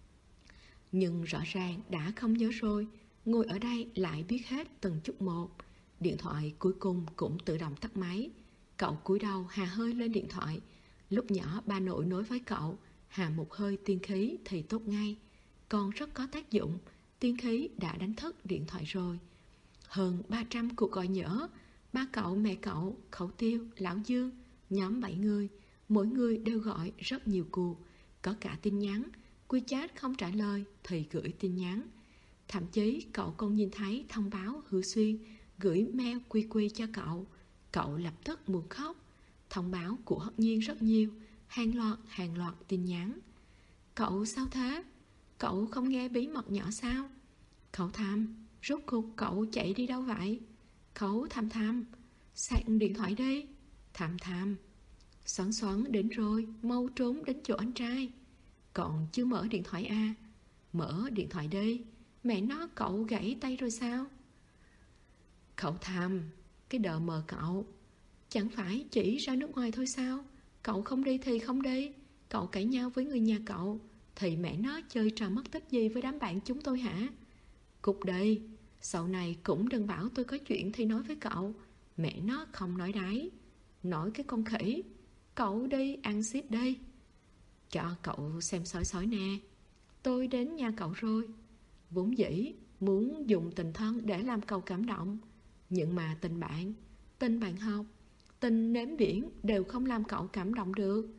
Nhưng rõ ràng đã không nhớ rồi, ngồi ở đây lại biết hết từng chút một. Điện thoại cuối cùng cũng tự động tắt máy. Cậu cúi đầu hà hơi lên điện thoại. Lúc nhỏ bà nội nói với cậu, hà một hơi tiên khí thì tốt ngay. Còn rất có tác dụng, tiên khí đã đánh thức điện thoại rồi. Hơn 300 cuộc gọi nhỡ. Ba cậu, mẹ cậu, Khẩu Tiêu, Lão Dương, nhóm 7 người. Mỗi người đều gọi rất nhiều cuộc. Có cả tin nhắn, WeChat không trả lời thì gửi tin nhắn. Thậm chí cậu còn nhìn thấy thông báo Hứa Xuyên gửi mail QQ cho cậu. Cậu lập tức muốn khóc. Thông báo của Hất Nhiên rất nhiều, hàng loạt tin nhắn. Cậu sao thế? Cậu không nghe bí mật nhỏ sao? Khẩu Thầm, rốt cuộc cậu chạy đi đâu vậy? Khẩu Thầm, sạc điện thoại đi. Thầm, xoắn đến rồi, mau trốn đến chỗ anh trai. Còn chưa mở điện thoại à? Mở điện thoại đi. Mẹ nó, cậu gãy tay rồi sao? Khẩu Thầm, cái đờ mờ cậu, chẳng phải chỉ ra nước ngoài thôi sao? Cậu không đi thì không đi. Cậu cãi nhau với người nhà cậu thì mẹ nó chơi trò mất tích gì với đám bạn chúng tôi hả? Cút đây. Sau này cũng đừng bảo tôi có chuyện thì nói với cậu. Mẹ nó không nói đấy. Nói cái con khỉ. Cậu đi ăn ship đi. Cho cậu xem sói nè. Tôi đến nhà cậu rồi. Vốn dĩ muốn dùng tình thân để làm cậu cảm động, nhưng mà tình bạn học, tình nếm biển đều không làm cậu cảm động được.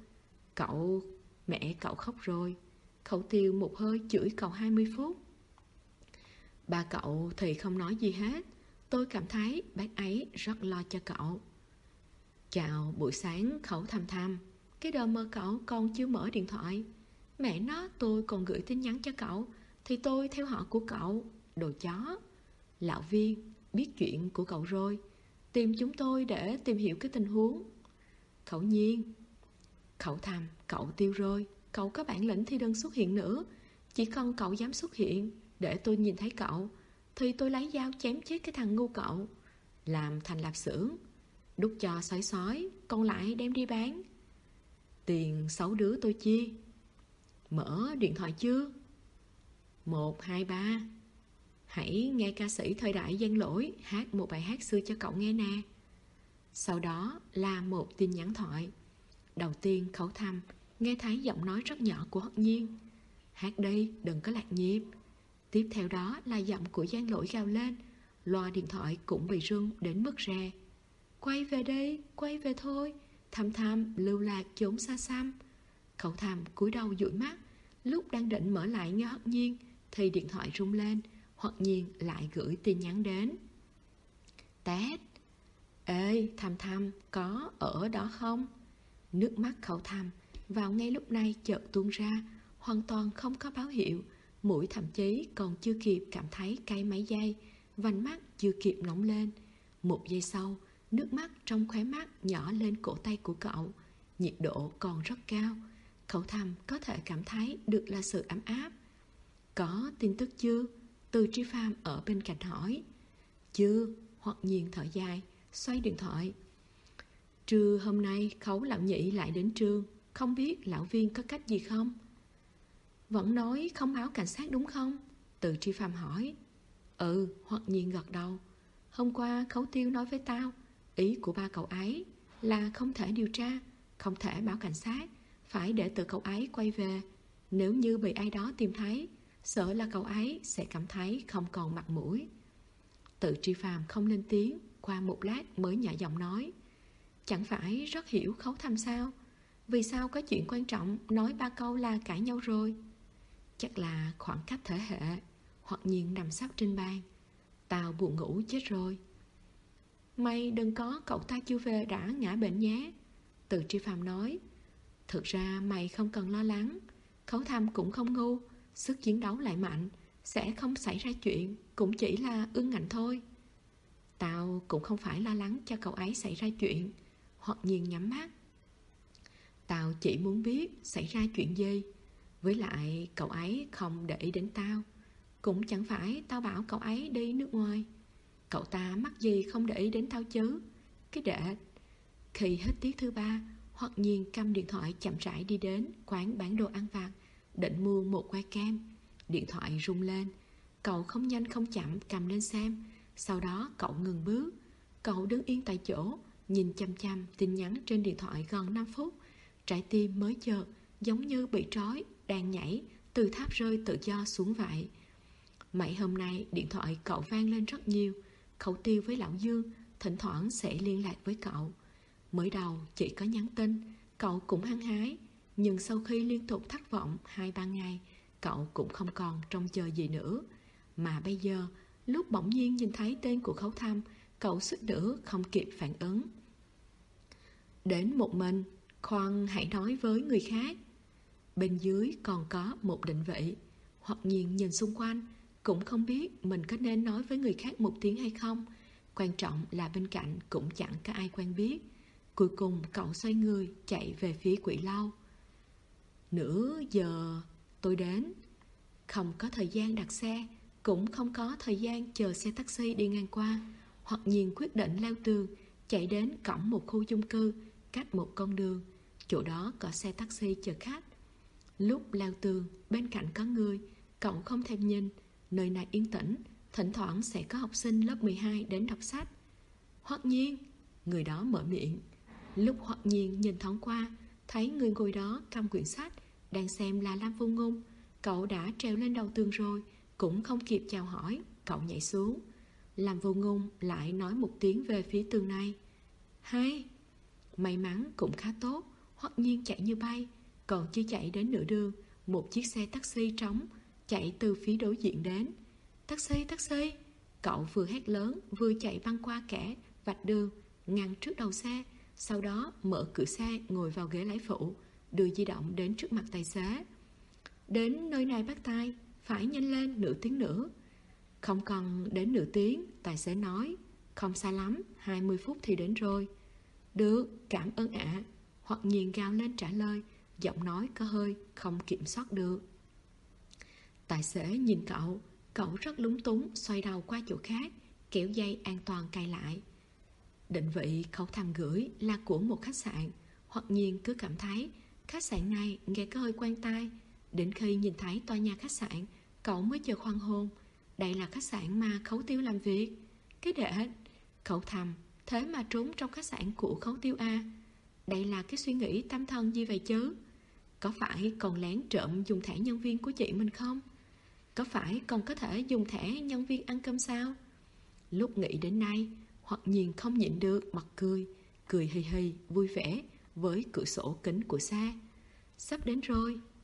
Mẹ cậu khóc rồi. Khẩu Tiêu một hơi chửi cậu 20 phút. Ba cậu thì không nói gì hết. Tôi cảm thấy bác ấy rất lo cho cậu. Chào buổi sáng Khẩu Thầm. Cái đờ mơ cậu còn chưa mở điện thoại. Mẹ nó, tôi còn gửi tin nhắn cho cậu thì tôi theo họ của cậu. Đồ chó. Lão Viên biết chuyện của cậu rồi, tìm chúng tôi để tìm hiểu cái tình huống. Khẩu Nhiên. Khẩu Thầm, cậu tiêu rồi. Cậu có bản lĩnh thì đừng xuất hiện nữa. Chỉ cần cậu dám xuất hiện để tôi nhìn thấy cậu thì tôi lấy dao chém chết cái thằng ngu cậu, làm thành lạp xưởng, đút cho sói, còn lại đem đi bán. Tiền 6 đứa tôi chia. Mở điện thoại chưa? 1, 2, 3. Hãy nghe ca sĩ thời đại Giang Lỗi hát một bài hát xưa cho cậu nghe nè. Sau đó là một tin nhắn thoại. Đầu tiên Khẩu Thầm nghe thấy giọng nói rất nhỏ của Hất Nhiên. Hát đi, đừng có lạc nhịp. Tiếp theo đó là giọng của Giang Lỗi gào lên. Loa điện thoại cũng bị rung đến mức rè. Quay về đây, quay về thôi. Thầm lưu lạc trốn xa xăm. Khẩu Thầm cúi đầu dụi mắt. Lúc đang định mở lại nghe Hoắc Nhiên thì điện thoại rung lên. Hoắc Nhiên lại gửi tin nhắn đến. Tét, ê Thầm Thầm, có ở đó không? Nước mắt Khẩu Thầm vào ngay lúc này chợt tuôn ra, hoàn toàn không có báo hiệu. Mũi thậm chí còn chưa kịp cảm thấy cay mấy giây, vành mắt chưa kịp nóng lên. Một giây sau, nước mắt trong khóe mắt nhỏ lên cổ tay của cậu. Nhiệt độ còn rất cao, Khẩu Thầm có thể cảm thấy được là sự ấm áp. Có tin tức chưa? Từ Tri Phàm ở bên cạnh hỏi. Chưa. Hoặc Nhiên thở dài, xoay điện thoại. Trưa hôm nay Khấu lão nhị lại đến trường, không biết lão Viên có cách gì không? Vẫn nói không báo cảnh sát đúng không? Từ Tri Phàm hỏi. Ừ. Hoặc Nhiên gật đầu. Hôm qua Khấu Tiêu nói với tao, ý của ba cậu ấy là không thể điều tra, không thể báo cảnh sát, phải để tự cậu ấy quay về. Nếu như bị ai đó tìm thấy, sợ là cậu ấy sẽ cảm thấy không còn mặt mũi. Tự Tri Phàm không lên tiếng, qua một lát mới nhỏ giọng nói. Chẳng phải rất hiểu Khấu Thầm sao? Vì sao có chuyện quan trọng nói ba câu là cãi nhau rồi? Chắc là khoảng cách thế hệ. Hoặc Nhiên nằm sấp trên bàn. Tao buồn ngủ chết rồi. Mày đừng có cậu ta chưa về đã ngã bệnh nhé. Từ Tri Phàm nói. Thực ra mày không cần lo lắng, Khấu Thầm cũng không ngu, sức chiến đấu lại mạnh, sẽ không xảy ra chuyện, cũng chỉ là ương ngạnh thôi. Tao cũng không phải lo lắng cho cậu ấy xảy ra chuyện. Hoặc Nhiên nhắm mắt. Tao chỉ muốn biết xảy ra chuyện gì. Với lại cậu ấy không để ý đến tao, cũng chẳng phải tao bảo cậu ấy đi nước ngoài. Cậu ta mắc gì không để ý đến tao chứ? Cái đệ. Khi hết tiết thứ 3, Hoặc Nhiên cầm điện thoại chậm rãi đi đến quán bán đồ ăn vặt, định mua một que kem. Điện thoại rung lên. Cậu không nhanh không chậm cầm lên xem. Sau đó cậu ngừng bước. Cậu đứng yên tại chỗ, nhìn chăm chăm tin nhắn trên điện thoại gần 5 phút. Trái tim mới chợt giống như bị trói, đang nhảy từ tháp rơi tự do xuống vậy. Mấy hôm nay điện thoại cậu vang lên rất nhiều. Khẩu Tiêu với Lão Dương thỉnh thoảng sẽ liên lạc với cậu. Mới đầu chỉ có nhắn tin, cậu cũng hăng hái. Nhưng sau khi liên tục thất vọng 2-3 ngày, cậu cũng không còn trông chờ gì nữa. Mà bây giờ, lúc bỗng nhiên nhìn thấy tên của Khấu Thầm, cậu suýt nữa không kịp phản ứng. Đến một mình, khoan hãy nói với người khác. Bên dưới còn có một định vị. Hoặc Nhiên nhìn xung quanh, cũng không biết mình có nên nói với người khác một tiếng hay không. Quan trọng là bên cạnh cũng chẳng có ai quen biết. Cuối cùng cậu xoay người chạy về phía Quỷ Lâu. Nửa giờ tôi đến. Không có thời gian đặt xe, cũng không có thời gian chờ xe taxi đi ngang qua. Hoặc Nhiên quyết định leo tường, chạy đến cổng một khu chung cư, cách một con đường. Chỗ đó có xe taxi chờ khách. Lúc leo tường, bên cạnh có người, cậu không thèm nhìn. Nơi này yên tĩnh, thỉnh thoảng sẽ có học sinh lớp 12 đến đọc sách. Hoặc Nhiên, người đó mở miệng. Lúc Hoặc Nhiên nhìn thoáng qua, thấy người ngồi đó cầm quyển sách, đang xem là Lam Vô Ngôn. Cậu đã trèo lên đầu tường rồi, cũng không kịp chào hỏi, cậu nhảy xuống. Lam Vô Ngôn lại nói một tiếng về phía tường này. Hay. May mắn cũng khá tốt, Hoặc Nhiên chạy như bay. Còn chưa chạy đến nửa đường, một chiếc xe taxi trống chạy từ phía đối diện đến. Taxi, taxi. Cậu vừa hét lớn vừa chạy băng qua kẻ vạch đường ngăn trước đầu xe. Sau đó mở cửa xe, ngồi vào ghế lái phụ, đưa di động đến trước mặt tài xế. Đến nơi này bác tài, phải nhanh lên, nửa tiếng nữa. Không cần đến nửa tiếng, tài xế nói. Không xa lắm, 20 phút thì đến rồi. Được, cảm ơn ạ. Hoặc Nhiên gào lên trả lời, giọng nói có hơi không kiểm soát được. Tài xế nhìn cậu, cậu rất lúng túng xoay đầu qua chỗ khác, kéo dây an toàn cài lại. Định vị Khấu Thầm gửi là của một khách sạn. Hoặc Nhiên cứ cảm thấy khách sạn này nghe có hơi quen tai. Đến khi nhìn thấy tòa nhà khách sạn, cậu mới chợt hoang hồn. Đây là khách sạn mà Khấu Tiêu làm việc. Cái đệ, Khấu Thầm thế mà trốn trong khách sạn của Khấu Tiêu à? Đây là cái suy nghĩ tâm thần gì vậy chứ? Có phải còn lén trộm dùng thẻ nhân viên của chị mình không? Có phải còn có thể dùng thẻ nhân viên ăn cơm sao? Lúc nghĩ đến nay, Hoặc Nhiên không nhịn được bật cười, cười hì hì vui vẻ với cửa sổ kính của xe. Sắp đến rồi.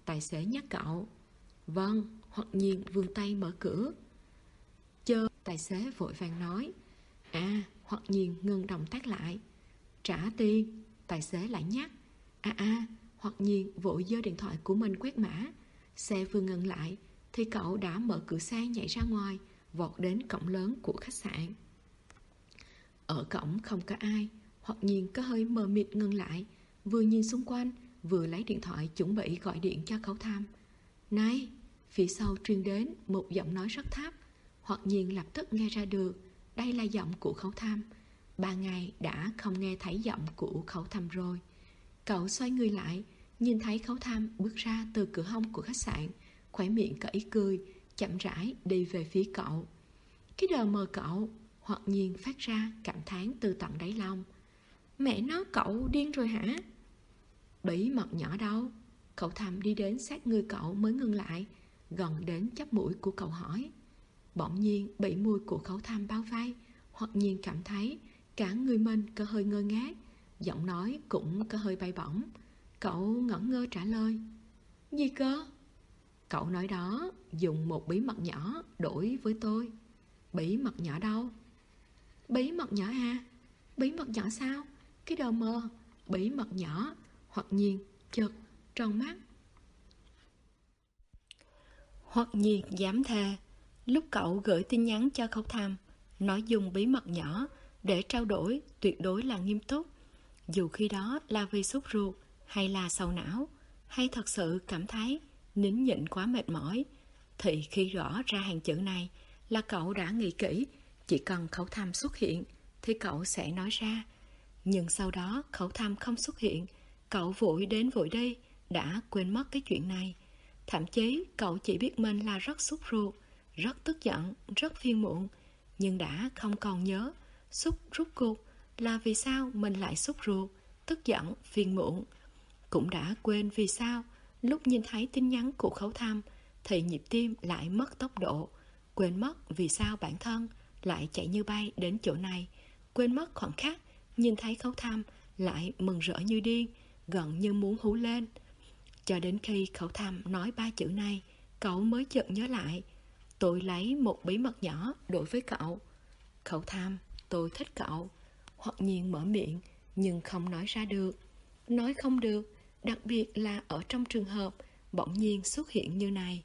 tài xế nhắc cậu. Vâng, Hoặc Nhiên vươn tay mở cửa. Chờ, tài xế vội vàng nói. Hoặc Nhiên ngừng động tác lại. Trả tiền, tài xế lại nhắc. Hoặc Nhiên vội giơ điện thoại của mình quét mã. Xe vừa ngừng lại thì cậu đã mở cửa xe nhảy ra ngoài, vọt đến cổng lớn của khách sạn. Ở cổng không có ai. Hoặc Nhiên có hơi mờ mịt ngừng lại, vừa nhìn xung quanh, vừa lấy điện thoại chuẩn bị gọi điện cho Khấu Tham. Này! Phía sau truyền đến một giọng nói rất thấp. Hoặc Nhiên lập tức nghe ra được đây là giọng của Khấu Tham. 3 ngày đã không nghe thấy giọng của Khấu Tham rồi. Cậu xoay người lại, nhìn thấy Khấu Tham bước ra từ cửa hông của khách sạn, khóe miệng có ý cười, chậm rãi đi về phía cậu. Cái đờ mờ cậu! Hoặc Nhiên phát ra cảm thán từ tận đáy lòng. Mẹ nó, cậu điên rồi hả? Bí mật nhỏ đâu? Khấu Tham đi đến sát người cậu mới ngừng lại, gần đến chóp mũi của cậu hỏi. Bỗng nhiên bị mùi của Khấu Tham bao vây, Hoặc Nhiên cảm thấy cả người mình có hơi ngơ ngác, giọng nói cũng có hơi bay bổng. Cậu ngẩn ngơ trả lời. Gì cơ? Cậu nói đó, dùng một bí mật nhỏ đổi với tôi. Bí mật nhỏ đâu? Bí mật nhỏ à? Bí mật nhỏ sao? Cái đờ mờ. Bí mật nhỏ. Hoặc Nhiên chợt tròn mắt. Hoặc Nhiên dám thề, lúc cậu gửi tin nhắn cho Khấu Tham nói dùng bí mật nhỏ để trao đổi tuyệt đối là nghiêm túc. Dù khi đó là vì sốt ruột, hay là sầu não, hay thật sự cảm thấy nín nhịn quá mệt mỏi, thì khi gõ ra hàng chữ này là cậu đã nghĩ kỹ, chỉ cần Khấu Tham xuất hiện thì cậu sẽ nói ra. Nhưng sau đó Khấu Tham không xuất hiện, cậu vội đến vội đi, đã quên mất cái chuyện này. Thậm chí cậu chỉ biết mình là rất sốt ruột, rất tức giận, rất phiền muộn, nhưng đã không còn nhớ rút cuộc là vì sao mình lại sốt ruột, tức giận, phiền muộn. Cũng đã quên vì sao lúc nhìn thấy tin nhắn của Khấu Tham thì nhịp tim lại mất tốc độ, quên mất vì sao bản thân lại chạy như bay đến chỗ này, quên mất khoảnh khắc nhìn thấy Khấu Tham lại mừng rỡ như điên, gần như muốn hú lên. Cho đến khi Khấu Tham nói 3 chữ này, cậu mới chợt nhớ lại. Tôi lấy một bí mật nhỏ đối với cậu. Khấu Tham, tôi thích cậu. Hoặc Nhiên mở miệng nhưng không nói ra được. Nói không được, đặc biệt là ở trong trường hợp bỗng nhiên xuất hiện như này.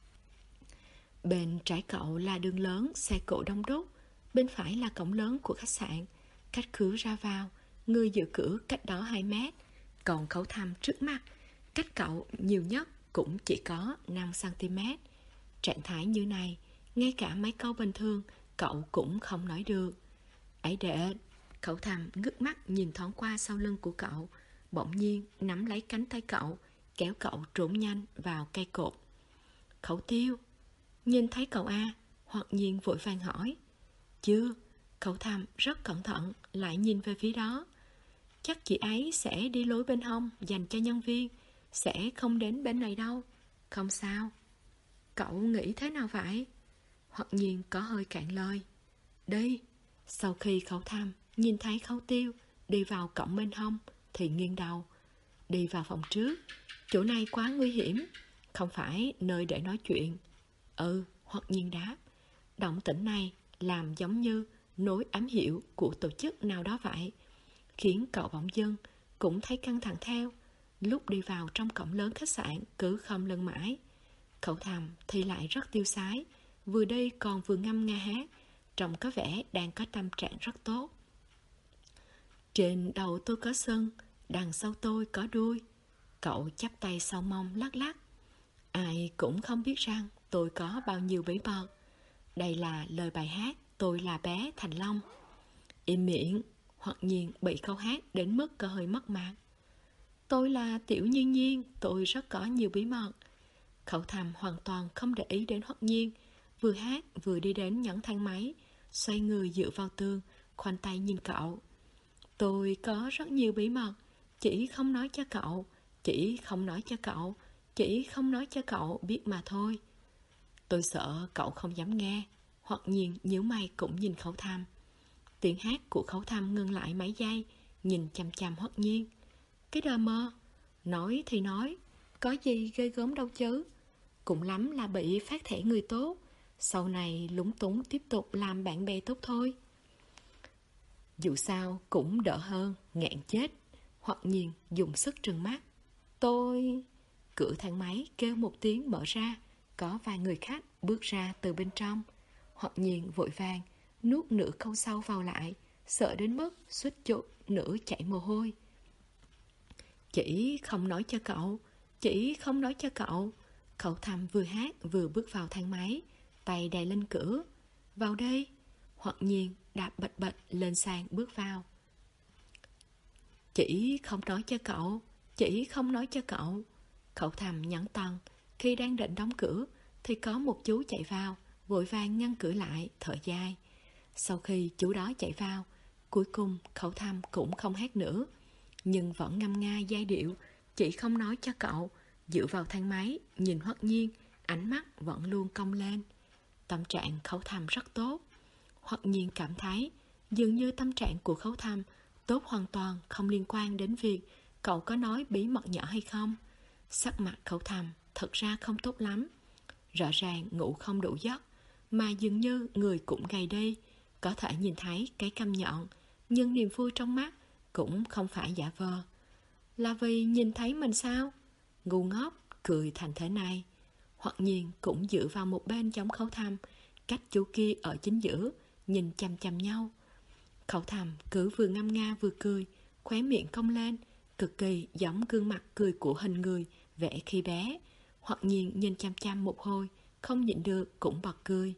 Bên trái cậu là đường lớn, xe cộ đông đúc. Bên phải là cổng lớn của khách sạn. Cách cửa ra vào, người giữ cửa cách đó 2 mét. Còn Khấu Tham trước mặt, cách cậu nhiều nhất cũng chỉ có 5cm. Trạng thái như này, ngay cả mấy câu bình thường cậu cũng không nói được. Ấy đệ! Khấu Tham ngước mắt nhìn thoáng qua sau lưng của cậu, bỗng nhiên nắm lấy cánh tay cậu, kéo cậu trốn nhanh vào cây cột. Khấu Tiêu! Nhìn thấy cậu à? Hoặc Nhiên vội vàng hỏi. Chưa. Khấu Tham rất cẩn thận lại nhìn về phía đó. Chắc chị ấy sẽ đi lối bên hông dành cho nhân viên, sẽ không đến bên này đâu. Không sao. Cậu nghĩ thế nào vậy? Hoặc Nhiên có hơi cạn lời. Đi. Sau khi Khấu Tham nhìn thấy Khấu Tiêu đi vào cổng bên hông thì nghiêng đầu. Đi vào phòng trước. Chỗ này quá nguy hiểm, không phải nơi để nói chuyện. Hoặc Nhiên đáp. Động tĩnh này làm giống như nối ám hiệu của tổ chức nào đó vậy, khiến cậu bỗng dưng cũng thấy căng thẳng theo. Lúc đi vào trong cổng lớn khách sạn cứ không lưng mãi. Khấu Tham thì lại rất tiêu sái, vừa đi còn vừa ngâm nga hát, trông có vẻ đang có tâm trạng rất tốt. Trên đầu tôi có sừng, đằng sau tôi có đuôi. Cậu chắp tay sau mông lắc lắc. Ai cũng không biết rằng tôi có bao nhiêu bí mật. Đây là lời bài hát Tôi là bé Thành Long. Im miệng. Hoặc Nhiên bị câu hát đến mức có hơi mất mặt. Tôi là Tiểu Nhiên Nhiên, tôi rất có nhiều bí mật. Khấu Tham hoàn toàn không để ý đến Hoặc Nhiên, vừa hát vừa đi đến nhẫn thang máy, xoay người dựa vào tường, khoanh tay nhìn cậu. Tôi có rất nhiều bí mật, chỉ không nói cho cậu, chỉ không nói cho cậu biết mà thôi. Tôi sợ cậu không dám nghe. Hoặc Nhiên nhíu mày cũng nhìn Khấu Tham. Tiếng hát của Khấu Tham ngừng lại mấy giây, nhìn chằm chằm Hoặc Nhiên. Cái đờ mơ. Nói thì nói, có gì ghê gớm đâu chứ. Cũng lắm là bị phát thẻ người tốt, sau này lúng túng tiếp tục làm bạn bè tốt thôi. Dù sao cũng đỡ hơn ngạn chết. Hoặc nhiên dùng sức trừng mắt. Tôi... Cửa thang máy kêu một tiếng mở ra. Có vài người khách bước ra từ bên trong. Hoặc nhiên vội vàng nuốt nửa câu sau vào lại, sợ đến mức suýt chút nửa chảy mồ hôi. Chỉ không nói cho cậu, chỉ không nói cho cậu. Cậu thầm vừa hát vừa bước vào thang máy, tay đè lên cửa. Vào đây. Hoặc nhiên đạp bịch bịch lên sàn bước vào. Chỉ không nói cho cậu, chỉ không nói cho cậu. Cậu thầm nhắn tần. Khi đang định đóng cửa thì có một chú chạy vào, vội vàng ngăn cửa lại, thở dài. Sau khi chú đó chạy vào, cuối cùng cậu thầm cũng không hát nữa, nhưng vẫn ngâm nga giai điệu chỉ không nói cho cậu. Dựa vào thang máy nhìn Hoắc Nhiên, ánh mắt vẫn luôn cong lên. Tâm trạng Khấu Thầm rất tốt. Hoắc Nhiên cảm thấy dường như tâm trạng của Khấu Thầm tốt hoàn toàn không liên quan đến việc cậu có nói bí mật nhỏ hay không. Sắc mặt Khấu Thầm thật ra không tốt lắm. Rõ ràng ngủ không đủ giấc, mà dường như người cũng gầy đi. Có thể nhìn thấy cái cằm nhọn, nhưng niềm vui trong mắt cũng không phải giả vờ. Là vì nhìn thấy mình sao? Ngu ngốc, cười thành thế này. Hoặc nhiên cũng dựa vào một bên giống Khấu Thầm, cách chú kia ở chính giữa, nhìn chằm chằm nhau. Khấu Thầm cứ vừa ngâm nga vừa cười, khóe miệng cong lên, cực kỳ giống gương mặt cười của hình người vẽ khi bé. Hoặc nhiên nhìn chằm chằm một hồi, không nhịn được cũng bật cười.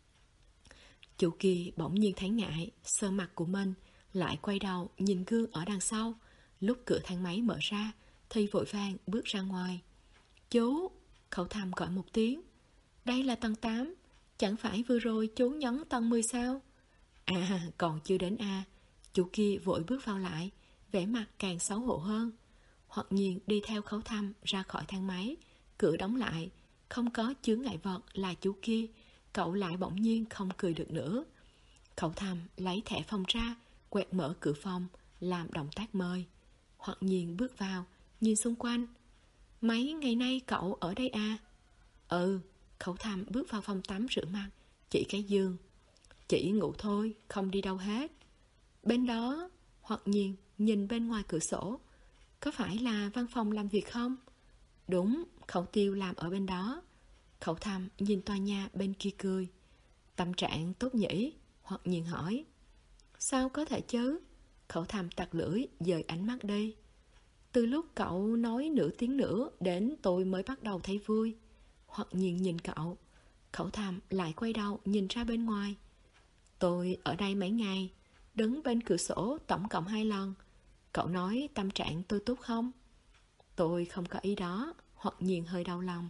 Chú kia bỗng nhiên thấy ngại, sờ mặt của mình, lại quay đầu nhìn gương ở đằng sau. Lúc cửa thang máy mở ra thì vội vàng bước ra ngoài. Chú! Khấu Thầm gọi một tiếng. Đây là tầng 8. Chẳng phải vừa rồi chú nhấn tầng 10 sao? À, còn chưa đến a. Chú kia vội bước vào lại, vẻ mặt càng xấu hổ hơn. Hoặc nhiên đi theo Khấu Thầm ra khỏi thang máy. Cửa đóng lại, không có chướng ngại vật là chú kia. Cậu lại bỗng nhiên không cười được nữa. Khấu Thầm lấy thẻ phòng ra, quẹt mở cửa phòng, làm động tác mời. Hoặc nhiên bước vào, nhìn xung quanh. Mấy ngày nay cậu ở đây à? Ừ. Khấu Thầm bước vào phòng tắm rửa mặt, chỉ cái giường. Chỉ ngủ thôi, không đi đâu hết. Bên đó. Hoặc nhiên nhìn bên ngoài cửa sổ. Có phải là văn phòng làm việc không? Đúng, Khấu Tiêu làm ở bên đó. Khấu Thầm nhìn tòa nhà bên kia cười. Tâm trạng tốt nhỉ? Hoặc nhiên hỏi. Sao có thể chứ? Khấu Thầm tặc lưỡi, dời ánh mắt đi. Từ lúc cậu nói nửa tiếng nữa đến tôi mới bắt đầu thấy vui. Hoặc nhiên nhìn cậu. Khấu Thầm lại quay đầu nhìn ra bên ngoài. Tôi ở đây mấy ngày, đứng bên cửa sổ tổng cộng 2 lần. Cậu nói tâm trạng tôi tốt không? Tôi không có ý đó. Hoặc nhiên hơi đau lòng.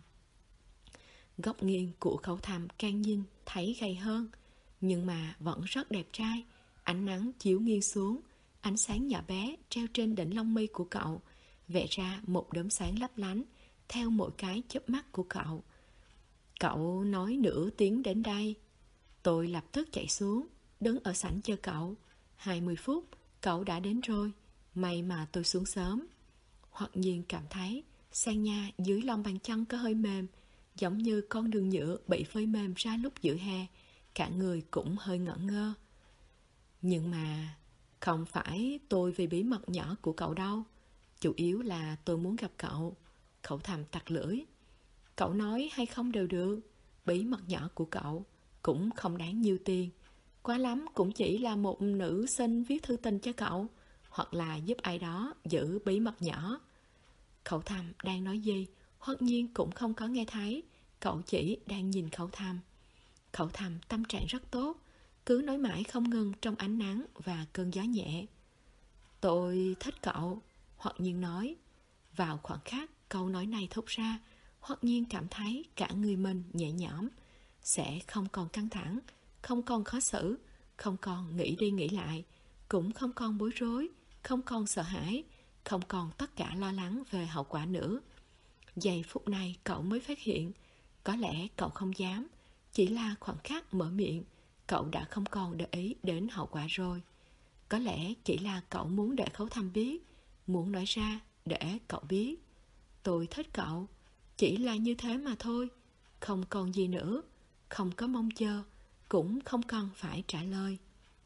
Góc nghiêng của Khấu Thầm càng nhìn thấy gầy hơn, nhưng mà vẫn rất đẹp trai. Ánh nắng chiếu nghiêng xuống, ánh sáng nhỏ bé treo trên đỉnh lông mi của cậu, vẽ ra một đốm sáng lấp lánh theo mỗi cái chớp mắt của cậu. Cậu nói nửa tiếng đến đây. Tôi lập tức chạy xuống, đứng ở sảnh chờ cậu. 20 phút, cậu đã đến rồi. May mà tôi xuống sớm. Hoặc nhiên cảm thấy sàn nhà dưới lòng bàn chân có hơi mềm, giống như con đường nhựa bị phơi mềm ra lúc giữa hè. Cả người cũng hơi ngẩn ngơ. Nhưng mà không phải tôi vì bí mật nhỏ của cậu đâu. Chủ yếu là tôi muốn gặp cậu. Khấu Thầm tặc lưỡi. Cậu nói hay không đều được. Bí mật nhỏ của cậu cũng không đáng nhiêu tiền. Quá lắm cũng chỉ là một nữ sinh viết thư tình cho cậu, hoặc là giúp ai đó giữ bí mật nhỏ. Khấu Thầm đang nói gì, Hoắc nhiên cũng không có nghe thấy. Cậu chỉ đang nhìn Khấu Thầm. Khấu Thầm tâm trạng rất tốt, cứ nói mãi không ngừng trong ánh nắng và cơn gió nhẹ. Tôi thích cậu, Hoắc nhiên nói. Vào khoảnh khắc câu nói này thốt ra, Hoắc nhiên cảm thấy cả người mình nhẹ nhõm, sẽ không còn căng thẳng, không còn khó xử, không còn nghĩ đi nghĩ lại, cũng không còn bối rối, không còn sợ hãi, không còn tất cả lo lắng về hậu quả nữa. Giây phút này cậu mới phát hiện, có lẽ cậu không dám, chỉ là khoảnh khắc mở miệng, cậu đã không còn để ý đến hậu quả rồi. Có lẽ chỉ là cậu muốn để Khấu Thầm biết, muốn nói ra để cậu biết. tôi thích cậu. Chỉ là như thế mà thôi. Không còn gì nữa. Không có mong chờ. Cũng không cần phải trả lời.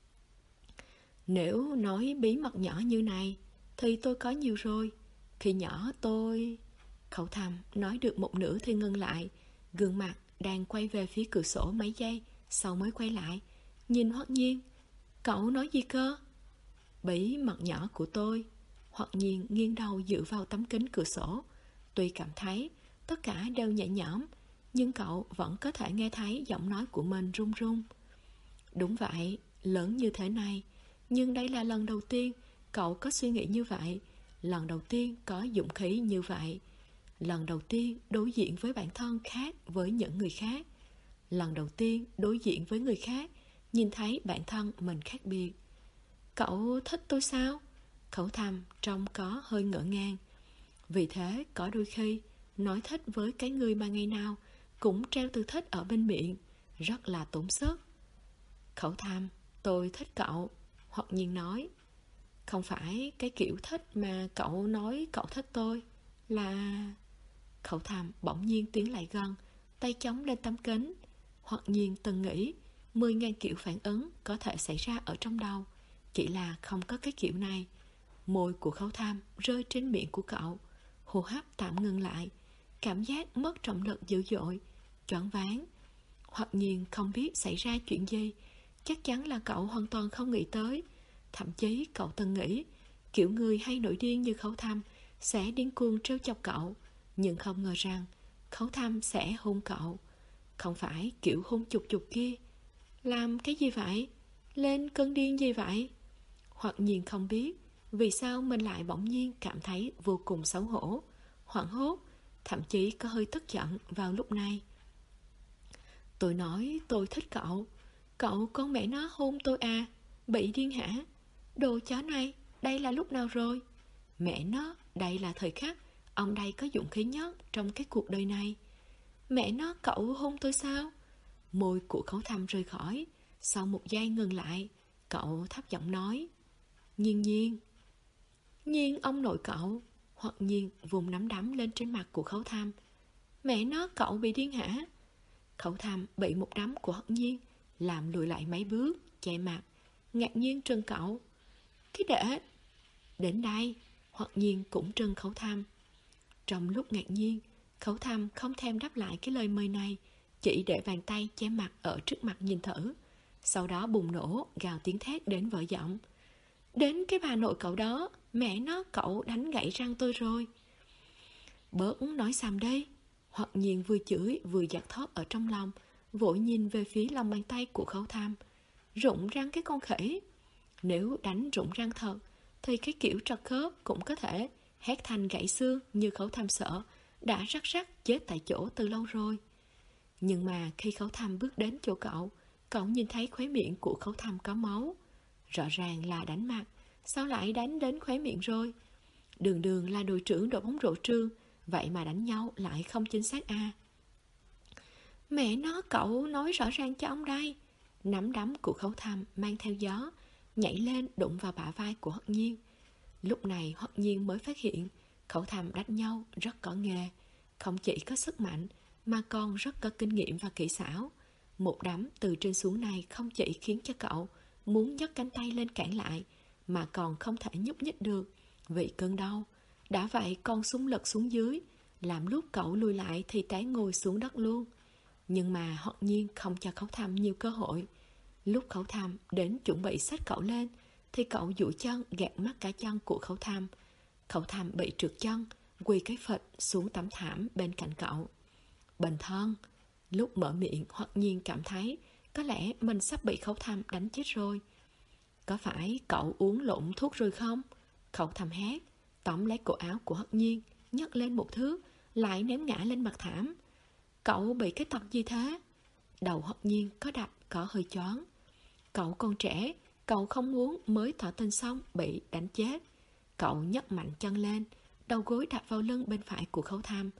Nếu nói bí mật nhỏ như này thì tôi có nhiều rồi. Khi nhỏ tôi... Cậu thầm nói được một nửa thì ngưng lại. Gương mặt đang quay về phía cửa sổ mấy giây, sau mới quay lại nhìn Hoắc Nhiên. Cậu nói gì cơ? Bí mật nhỏ của tôi. Hoắc Nhiên nghiêng đầu dựa vào tấm kính cửa sổ. Tuy cảm thấy tất cả đều nhẹ nhõm, nhưng cậu vẫn có thể nghe thấy giọng nói của mình run run. Đúng vậy, lớn như thế này, nhưng đây là lần đầu tiên cậu có suy nghĩ như vậy. Lần đầu tiên có dũng khí như vậy. Lần đầu tiên đối diện với bản thân khác với những người khác. Lần đầu tiên đối diện với người khác, nhìn thấy bản thân mình khác biệt. Cậu thích tôi sao? Khẩu thầm trông có hơi ngỡ ngàng. Vì thế có đôi khi nói thích với cái người mà ngày nào cũng treo từ thích ở bên miệng, rất là tốn sức. Khẩu thầm, tôi thích cậu. Hoặc nhiên nói, không phải cái kiểu thích mà cậu nói cậu thích tôi, là... Khẩu thầm bỗng nhiên tiến lại gần, tay chống lên tấm kính. Hoặc nhiên từng nghĩ 10.000 kiểu phản ứng có thể xảy ra ở trong đầu, chỉ là không có cái kiểu này. Môi của Khẩu Tham rơi trên miệng của cậu. Hô hấp tạm ngừng lại. Cảm giác mất trọng lực dữ dội, choáng váng. Hoặc nhiên không biết xảy ra chuyện gì. Chắc chắn là cậu hoàn toàn không nghĩ tới. Thậm chí cậu từng nghĩ kiểu người hay nổi điên như Khẩu Tham sẽ điên cuồng trêu chọc cậu, nhưng không ngờ rằng Khẩu Tham sẽ hôn cậu. Không phải kiểu hôn chục chục kia. Làm cái gì vậy? Lên cơn điên gì vậy? Hoặc nhiên không biết vì sao mình lại bỗng nhiên cảm thấy vô cùng xấu hổ, hoảng hốt, thậm chí có hơi tức giận vào lúc này. Tôi nói tôi thích cậu. Cậu con mẹ nó hôn tôi à? Bị điên hả? Đồ chó này, đây là lúc nào rồi? Mẹ nó, đây là thời khắc ông đây có dũng khí nhất trong cái cuộc đời này. Mẹ nó, cậu hôn tôi sao? Môi của Khẩu Thầm rời khỏi. Sau một giây ngừng lại, cậu thấp giọng nói, Nhiên Nhiên. Nhiên ông nội cậu. Hoặc Nhiên vùng nắm đấm lên trên mặt của Khẩu Thầm. Mẹ nó, cậu bị điên hả? Khẩu Thầm bị một đấm của Hoặc Nhiên làm lùi lại mấy bước, che mặt, ngạc nhiên trừng cậu. Cái đệ. Đến đây, Hoặc Nhiên cũng trừng Khẩu Thầm. Trong lúc ngạc nhiên, Khẩu Thầm không thèm đáp lại cái lời mời này, chỉ để bàn tay che mặt ở trước mặt nhìn thử. Sau đó bùng nổ gào tiếng thét đến vỡ giọng. Đến cái bà nội cậu đó, mẹ nó, cậu đánh gãy răng tôi rồi. Bớt nói xàm đây. Hoặc nhiên vừa chửi vừa giật thót ở trong lòng, vội nhìn về phía lòng bàn tay của Khẩu Thầm. Rụng răng cái con khỉ. Nếu đánh rụng răng thật thì cái kiểu trật khớp cũng có thể hét thành gãy xương như Khẩu Thầm sợ đã rắc rắc chết tại chỗ từ lâu rồi. Nhưng mà khi Khẩu Thầm bước đến chỗ cậu nhìn thấy khóe miệng của Khẩu Thầm có máu. Rõ ràng là đánh mặt, sao lại đánh đến khóe miệng rồi? Đường đường là đội trưởng đội bóng rổ trường, vậy mà đánh nhau lại không chính xác à? Mẹ nó, cậu nói rõ ràng cho ông đây. Nắm đấm của Khẩu Thầm mang theo gió nhảy lên đụng vào bả vai của Hoặc Nhiên. Lúc này Hoặc Nhiên mới phát hiện Khẩu Thầm đánh nhau rất có nghề, không chỉ có sức mạnh mà còn rất có kinh nghiệm và kỹ xảo. Một đấm từ trên xuống này không chỉ khiến cho cậu muốn nhấc cánh tay lên cản lại, mà còn không thể nhúc nhích được vì cơn đau. Đã vậy còn súng lật xuống dưới, làm lúc cậu lùi lại thì té ngồi xuống đất luôn. Nhưng mà Hoặc Nhiên không cho Khẩu Thầm nhiều cơ hội. Lúc Khẩu Thầm đến chuẩn bị xách cậu lên thì cậu duỗi chân gạt mất cả chân của Khẩu Thầm. Khẩu Thầm bị trượt chân, quỳ cái phịch xuống tấm thảm bên cạnh cậu. Bình thân. Lúc mở miệng Hoặc Nhiên cảm thấy có lẽ mình sắp bị Khẩu Thầm đánh chết rồi. Có phải cậu uống lộn thuốc rồi không? Khẩu Thầm hét, tóm lấy cổ áo của Hoặc Nhiên, nhấc lên một thước, lại ném ngã lên mặt thảm. Cậu bị cái tật gì thế? Đầu Hoặc Nhiên có đập, có hơi choáng. Cậu còn trẻ, cậu không muốn mới tỏ tình xong bị đánh chết. Cậu nhấc mạnh chân lên, đầu gối đạp vào lưng bên phải của Khẩu Thầm.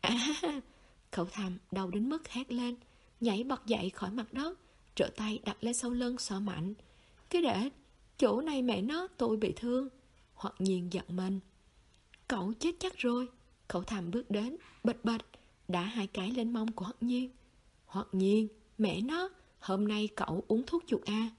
Khẩu Thầm đau đến mức hét lên, nhảy bật dậy khỏi mặt đất, trở tay đặt lên sau lưng xoa mạnh. Cái để, chỗ này mẹ nó tôi bị thương. Hoặc Nhiên giận mình. Cậu chết chắc rồi. Cậu Thầm bước đến, bịch bịch, đá 2 cái lên mông của Hoặc Nhiên. Hoặc Nhiên, mẹ nó, hôm nay cậu uống thuốc chuột à?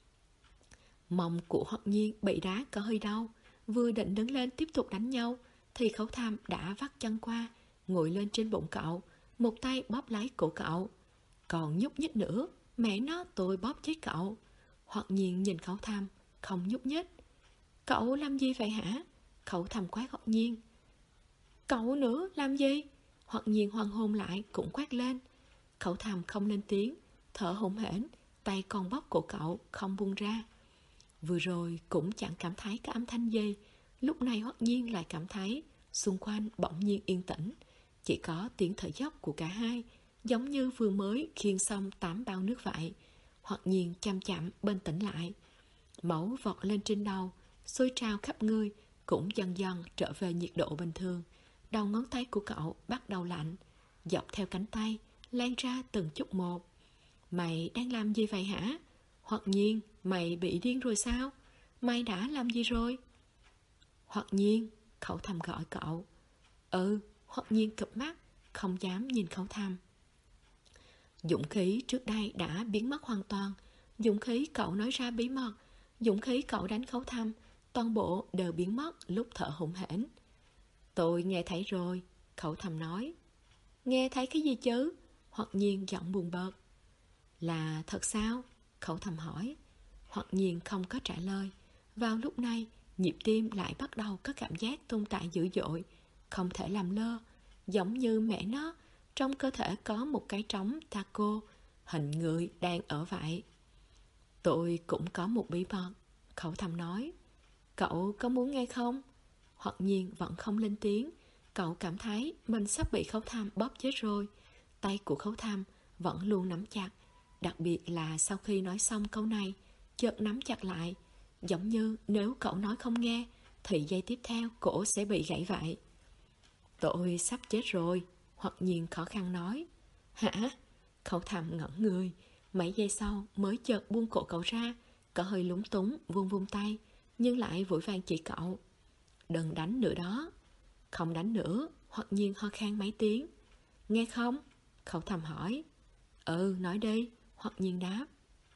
Mông của Hoặc Nhiên bị đá có hơi đau, vừa định đứng lên tiếp tục đánh nhau thì Khẩu Tham đã vắt chân qua, ngồi lên trên bụng cậu, một tay bóp lấy cổ cậu. Còn nhúc nhích nữa, mẹ nó, tôi bóp chết cậu. Hoặc Nhiên nhìn Khẩu Tham, không nhúc nhích. Cậu làm gì vậy hả? Khẩu Tham quát Hoặc Nhiên. Cậu nữa, làm gì? Hoặc Nhiên hoang hôn lại cũng quát lên. Khẩu Tham không lên tiếng, thở hổn hển, tay còn bóp cổ cậu không buông ra. Vừa rồi cũng chẳng cảm thấy có âm thanh gì, lúc này Hoặc Nhiên lại cảm thấy xung quanh bỗng nhiên yên tĩnh, chỉ có tiếng thở dốc của cả hai, giống như vừa mới khiêng xong 8 bao nước vậy. Hoặc Nhiên chậm chậm bình tĩnh lại, máu vọt lên trên đầu, sôi trào khắp người, cũng dần dần trở về nhiệt độ bình thường. Đầu ngón tay của cậu bắt đầu lạnh, dọc theo cánh tay lan ra từng chút một. Mày đang làm gì vậy hả? Hoặc Nhiên, mày bị điên rồi sao? Mày đã làm gì rồi? Hoặc Nhiên, Khẩu Tham gọi cậu. Hoặc Nhiên cụp mắt, không dám nhìn Khẩu Tham. Dũng khí trước đây đã biến mất hoàn toàn. Dũng khí cậu nói ra bí mật, dũng khí cậu đánh Khẩu Tham, toàn bộ đều biến mất lúc thở hổn hển. Tôi nghe thấy rồi, Khẩu Tham nói. Nghe thấy cái gì chứ? Hoặc Nhiên giọng buồn bực. Là thật sao? Khẩu Tham hỏi. Hoặc Nhiên không có trả lời. Vào lúc này, nhịp tim lại bắt đầu có cảm giác tồn tại dữ dội, không thể làm lơ, giống như mẹ nó, trong cơ thể có một cái trống taco, hình người đang ở vậy. Tôi cũng có một bí mật, Khẩu Tham nói. Cậu có muốn nghe không? Hoặc Nhiên vẫn không lên tiếng. Cậu cảm thấy mình sắp bị Khẩu Tham bóp chết rồi. Tay của Khẩu Tham vẫn luôn nắm chặt, đặc biệt là sau khi nói xong câu này, chợt nắm chặt lại, giống như nếu cậu nói không nghe thì giây tiếp theo cổ sẽ bị gãy vậy. Tôi sắp chết rồi, Hoặc Nhiên khó khăn nói. Hả? Khẩu Tham ngẩn người, mấy giây sau mới chợt buông cổ cậu ra, có hơi lúng túng vung vung tay, nhưng lại vội vàng chỉ cậu. Đừng đánh nữa đó. Không đánh nữa, Hoặc Nhiên ho khan mấy tiếng. Nghe không? Khẩu Tham hỏi. Nói đi, Hoặc Nhiên đáp.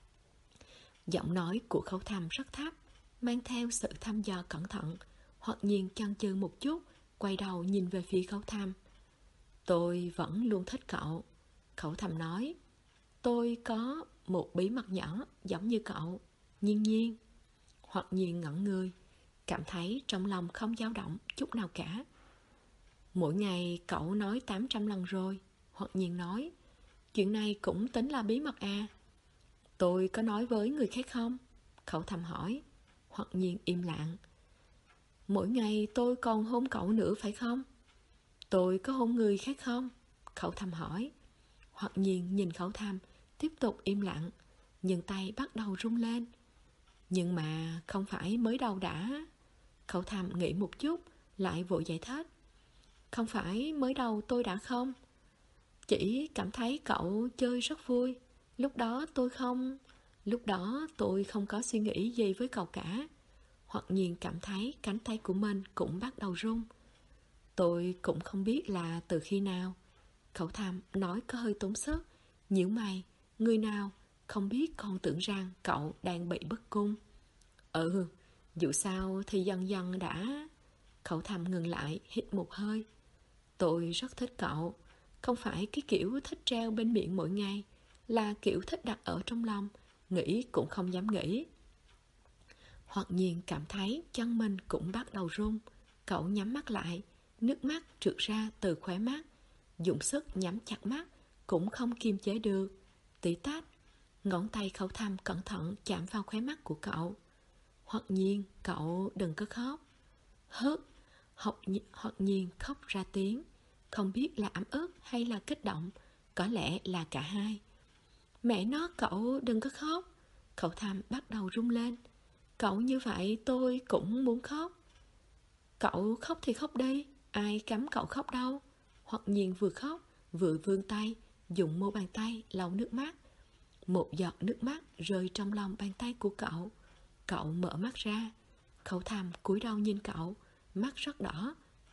Giọng nói của Khẩu Tham rất thấp, mang theo sự thăm dò cẩn thận. Hoặc Nhiên chần chừ một chút, quay đầu nhìn về phía Khẩu Tham. Tôi vẫn luôn thích cậu, Khẩu Tham nói. Tôi có một bí mật nhỏ giống như cậu, Nhiên Nhiên. Hoặc Nhiên ngẩn người, cảm thấy trong lòng không dao động chút nào cả. Mỗi ngày cậu nói 800 lần rồi, Hoặc Nhiên nói. Chuyện này cũng tính là bí mật à? Tôi có nói với người khác không? Khẩu Tham hỏi. Hoặc Nhiên im lặng. Mỗi ngày tôi còn hôn cậu nữa phải không? Tôi có hôn người khác không? Khẩu Tham hỏi. Hoặc Nhiên nhìn Khẩu Tham, tiếp tục im lặng, nhưng tay bắt đầu run lên. Nhưng mà không phải mới đầu đã. Khẩu Tham nghĩ một chút, lại vội giải thích. Không phải mới đầu tôi đã không? Chỉ cảm thấy cậu chơi rất vui. Lúc đó tôi không có suy nghĩ gì với cậu cả. Hoặc Nhiên cảm thấy cánh tay của mình cũng bắt đầu run. Tôi cũng không biết là từ khi nào. Khẩu Tham nói có hơi tốn sức, nhíu mày. Người nào không biết còn tưởng rằng cậu đang bị bức cung. Dù sao thì dần dần đã. Khẩu Tham ngừng lại, hít một hơi. Tôi rất thích cậu. Không phải cái kiểu thích treo bên miệng mỗi ngày, là kiểu thích đặt ở trong lòng, nghĩ cũng không dám nghĩ. Hoặc Nhiên cảm thấy chân mình cũng bắt đầu run. Cậu nhắm mắt lại, nước mắt trượt ra từ khóe mắt, dùng sức nhắm chặt mắt cũng không kiềm chế được. Tí tách, ngón tay Khẩu Tham cẩn thận chạm vào khóe mắt của cậu. Hoặc Nhiên, cậu đừng có khóc. Hoặc Nhiên khóc ra tiếng, không biết là ấm ức hay là kích động, có lẽ là cả hai. Mẹ nó, cậu đừng có khóc. Khẩu Tham bắt đầu run lên. Cậu như vậy tôi cũng muốn khóc. Cậu khóc thì khóc đi, ai cấm cậu khóc đâu. Hoặc Nhiên vừa khóc vừa vươn tay, dùng một bàn tay lau nước mắt. Một giọt nước mắt rơi trong lòng bàn tay của cậu. Cậu mở mắt ra. Khẩu Tham cúi đầu nhìn cậu, mắt rất đỏ,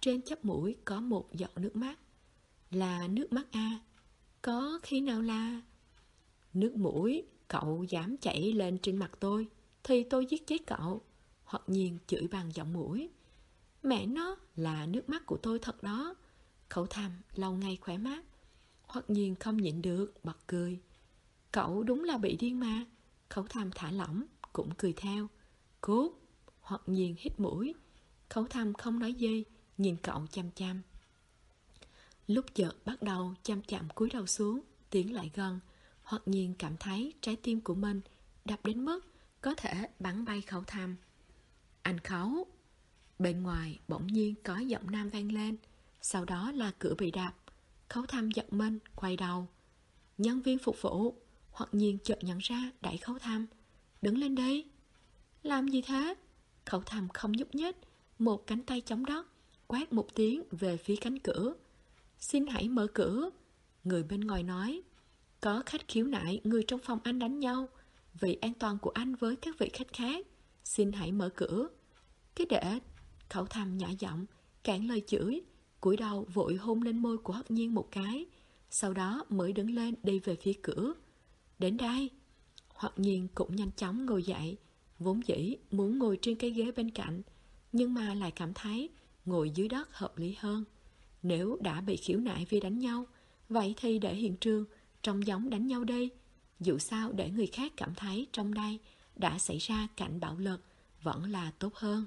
trên chóp mũi có một giọt nước mắt. Là nước mắt à? Có khi nào là... Nước mũi, cậu dám chảy lên trên mặt tôi thì tôi giết chết cậu. Hoặc Nhiên chửi bằng giọng mũi. Mẹ nó, là nước mắt của tôi thật đó. Khẩu Tham lau ngay khóe mắt. Hoặc Nhiên không nhịn được, bật cười. Cậu đúng là bị điên mà. Khẩu Tham thả lỏng, cũng cười theo. Cút. Hoặc Nhiên hít mũi. Khẩu Tham không nói gì, nhìn cậu chăm chăm. Lúc chợt bắt đầu chăm chạm cúi đầu xuống, tiến lại gần. Hoặc Nhiên cảm thấy trái tim của mình đập đến mức có thể bắn bay Khẩu Tham. Anh Khấu. Bên ngoài bỗng nhiên có giọng nam vang lên. Sau đó là cửa bị đập. Khấu Tham giật mình, quay đầu. Nhân viên phục vụ. Hoặc Nhiên chợt nhận ra đẩy Khấu Tham. Đứng lên đi. Làm gì thế? Khẩu Tham không nhúc nhích, một cánh tay chống đất, quát một tiếng về phía cánh cửa. Xin hãy mở cửa. Người bên ngoài nói. Có khách khiếu nại người trong phòng anh đánh nhau, vì an toàn của anh với các vị khách khác. Xin hãy mở cửa. Cái để... Khẩu Tham nhỏ giọng cản lời chửi, cúi đầu vội hôn lên môi của Hất Nhiên một cái, sau đó mới đứng lên đi về phía cửa. Đến đây. Hất Nhiên cũng nhanh chóng ngồi dậy. Vốn dĩ muốn ngồi trên cái ghế bên cạnh, nhưng mà lại cảm thấy ngồi dưới đất hợp lý hơn. Nếu đã bị khiếu nại vì đánh nhau, vậy thì để hiện trường trông giống đánh nhau đi. Dù sao để người khác cảm thấy trong đây đã xảy ra cảnh bạo lực vẫn là tốt hơn.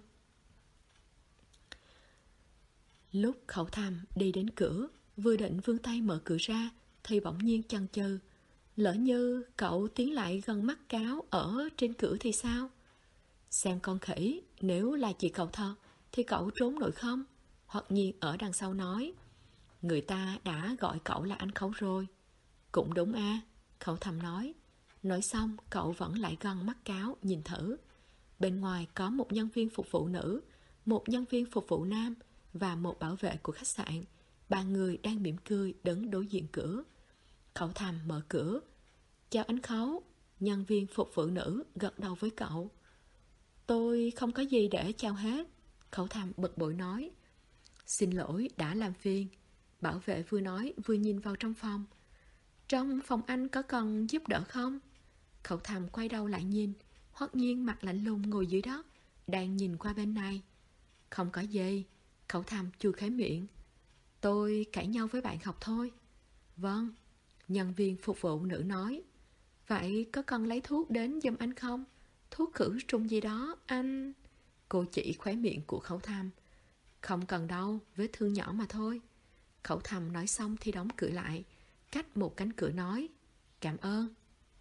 Lúc Khẩu Tham đi đến cửa, vừa định vươn tay mở cửa ra thì bỗng nhiên chần chừ. Lỡ như cậu tiến lại gần mắt cáo ở trên cửa thì sao? Xem con khỉ, nếu là chị cậu thật thì cậu trốn nổi không? Hoặc Nhiên ở đằng sau nói. Người ta đã gọi cậu là anh Khấu rồi. Cũng đúng à, Khẩu Tham nói. Nói xong cậu vẫn lại gần mắt cáo nhìn thử. Bên ngoài có một nhân viên phục vụ nữ, một nhân viên phục vụ nam và một bảo vệ của khách sạn. Ba người đang mỉm cười đứng đối diện cửa. Khẩu Tham mở cửa. Chào anh Khấu. Nhân viên phục vụ nữ gật đầu với cậu. Tôi không có gì để chào hết. Khẩu Tham bực bội nói. Xin lỗi đã làm phiền. Bảo vệ vừa nói vừa nhìn vào trong phòng. Trong phòng anh có cần giúp đỡ không? Khẩu Tham quay đầu lại nhìn. Hoắc Nhiên mặt lạnh lùng ngồi dưới đất, đang nhìn qua bên này. Không có gì. Khẩu Tham chua khóe miệng. Tôi cãi nhau với bạn học thôi. Vâng. Nhân viên phục vụ nữ nói. Vậy có cần lấy thuốc đến giùm anh không? Thuốc khử trùng gì đó anh... Cô chỉ khóe miệng của Khẩu Tham. Không cần đâu, vết thương nhỏ mà thôi. Khẩu Tham nói xong thì đóng cửa lại, cách một cánh cửa nói. Cảm ơn.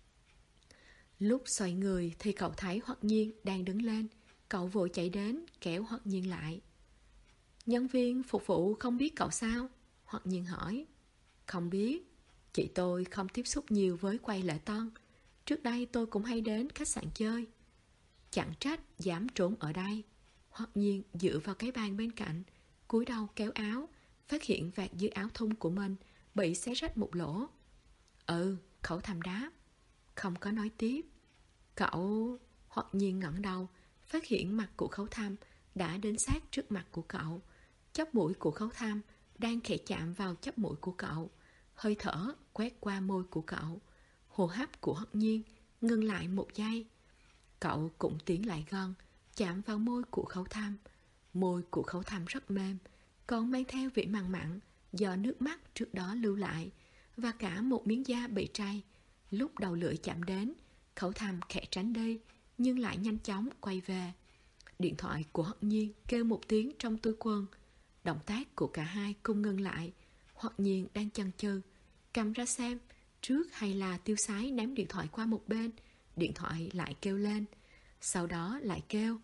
Lúc xoay người thì cậu thấy Hoắc Nhiên đang đứng lên. Cậu vội chạy đến kéo Hoắc Nhiên lại. Nhân viên phục vụ không biết cậu sao? Hoắc Nhiên hỏi. Không biết. Chị tôi không tiếp xúc nhiều với quầy lễ tân. Trước đây tôi cũng hay đến khách sạn chơi. Chẳng trách dám trốn ở đây. Hoắc Nhiên dựa vào cái bàn bên cạnh, cúi đầu kéo áo, phát hiện vạt dưới áo thun của mình bị xé rách một lỗ. Khẩu Tham đáp. Không có nói tiếp. Cậu... Hoắc Nhiên ngẩng đầu, phát hiện mặt của Khẩu Tham đã đến sát trước mặt của cậu. Chóp mũi của Khẩu Tham đang khẽ chạm vào chóp mũi của cậu. Hơi thở quét qua môi của cậu. Hô hấp của Hoắc Nhiên ngừng lại một giây. Cậu cũng tiến lại gần, chạm vào môi của Khẩu Tham. Môi của Khẩu Tham rất mềm, còn mang theo vị mặn mặn do nước mắt trước đó lưu lại, và cả một miếng da bị trầy. Lúc đầu lưỡi chạm đến, Khẩu Tham khẽ tránh đi, nhưng lại nhanh chóng quay về. Điện thoại của Hoắc Nhiên kêu một tiếng trong túi quần. Động tác của cả hai cùng ngừng lại. Hoắc Nhiên đang chần chừ, cầm ra xem trước hay là tiêu sái ném điện thoại qua một bên. Điện thoại lại kêu lên, sau đó lại kêu.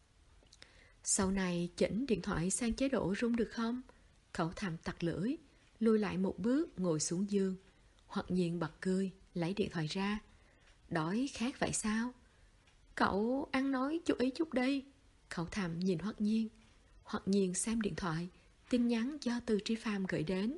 Sau này chỉnh điện thoại sang chế độ rung được không? Khẩu Tham tặc lưỡi, lùi lại một bước ngồi xuống giường. Hoắc Nhiên bật cười, lấy điện thoại ra. Đói khát vậy sao? Cậu ăn nói chú ý chút đi. Khẩu Tham nhìn Hoắc Nhiên. Hoắc Nhiên xem điện thoại, tin nhắn do Từ Tri Phàm gửi đến.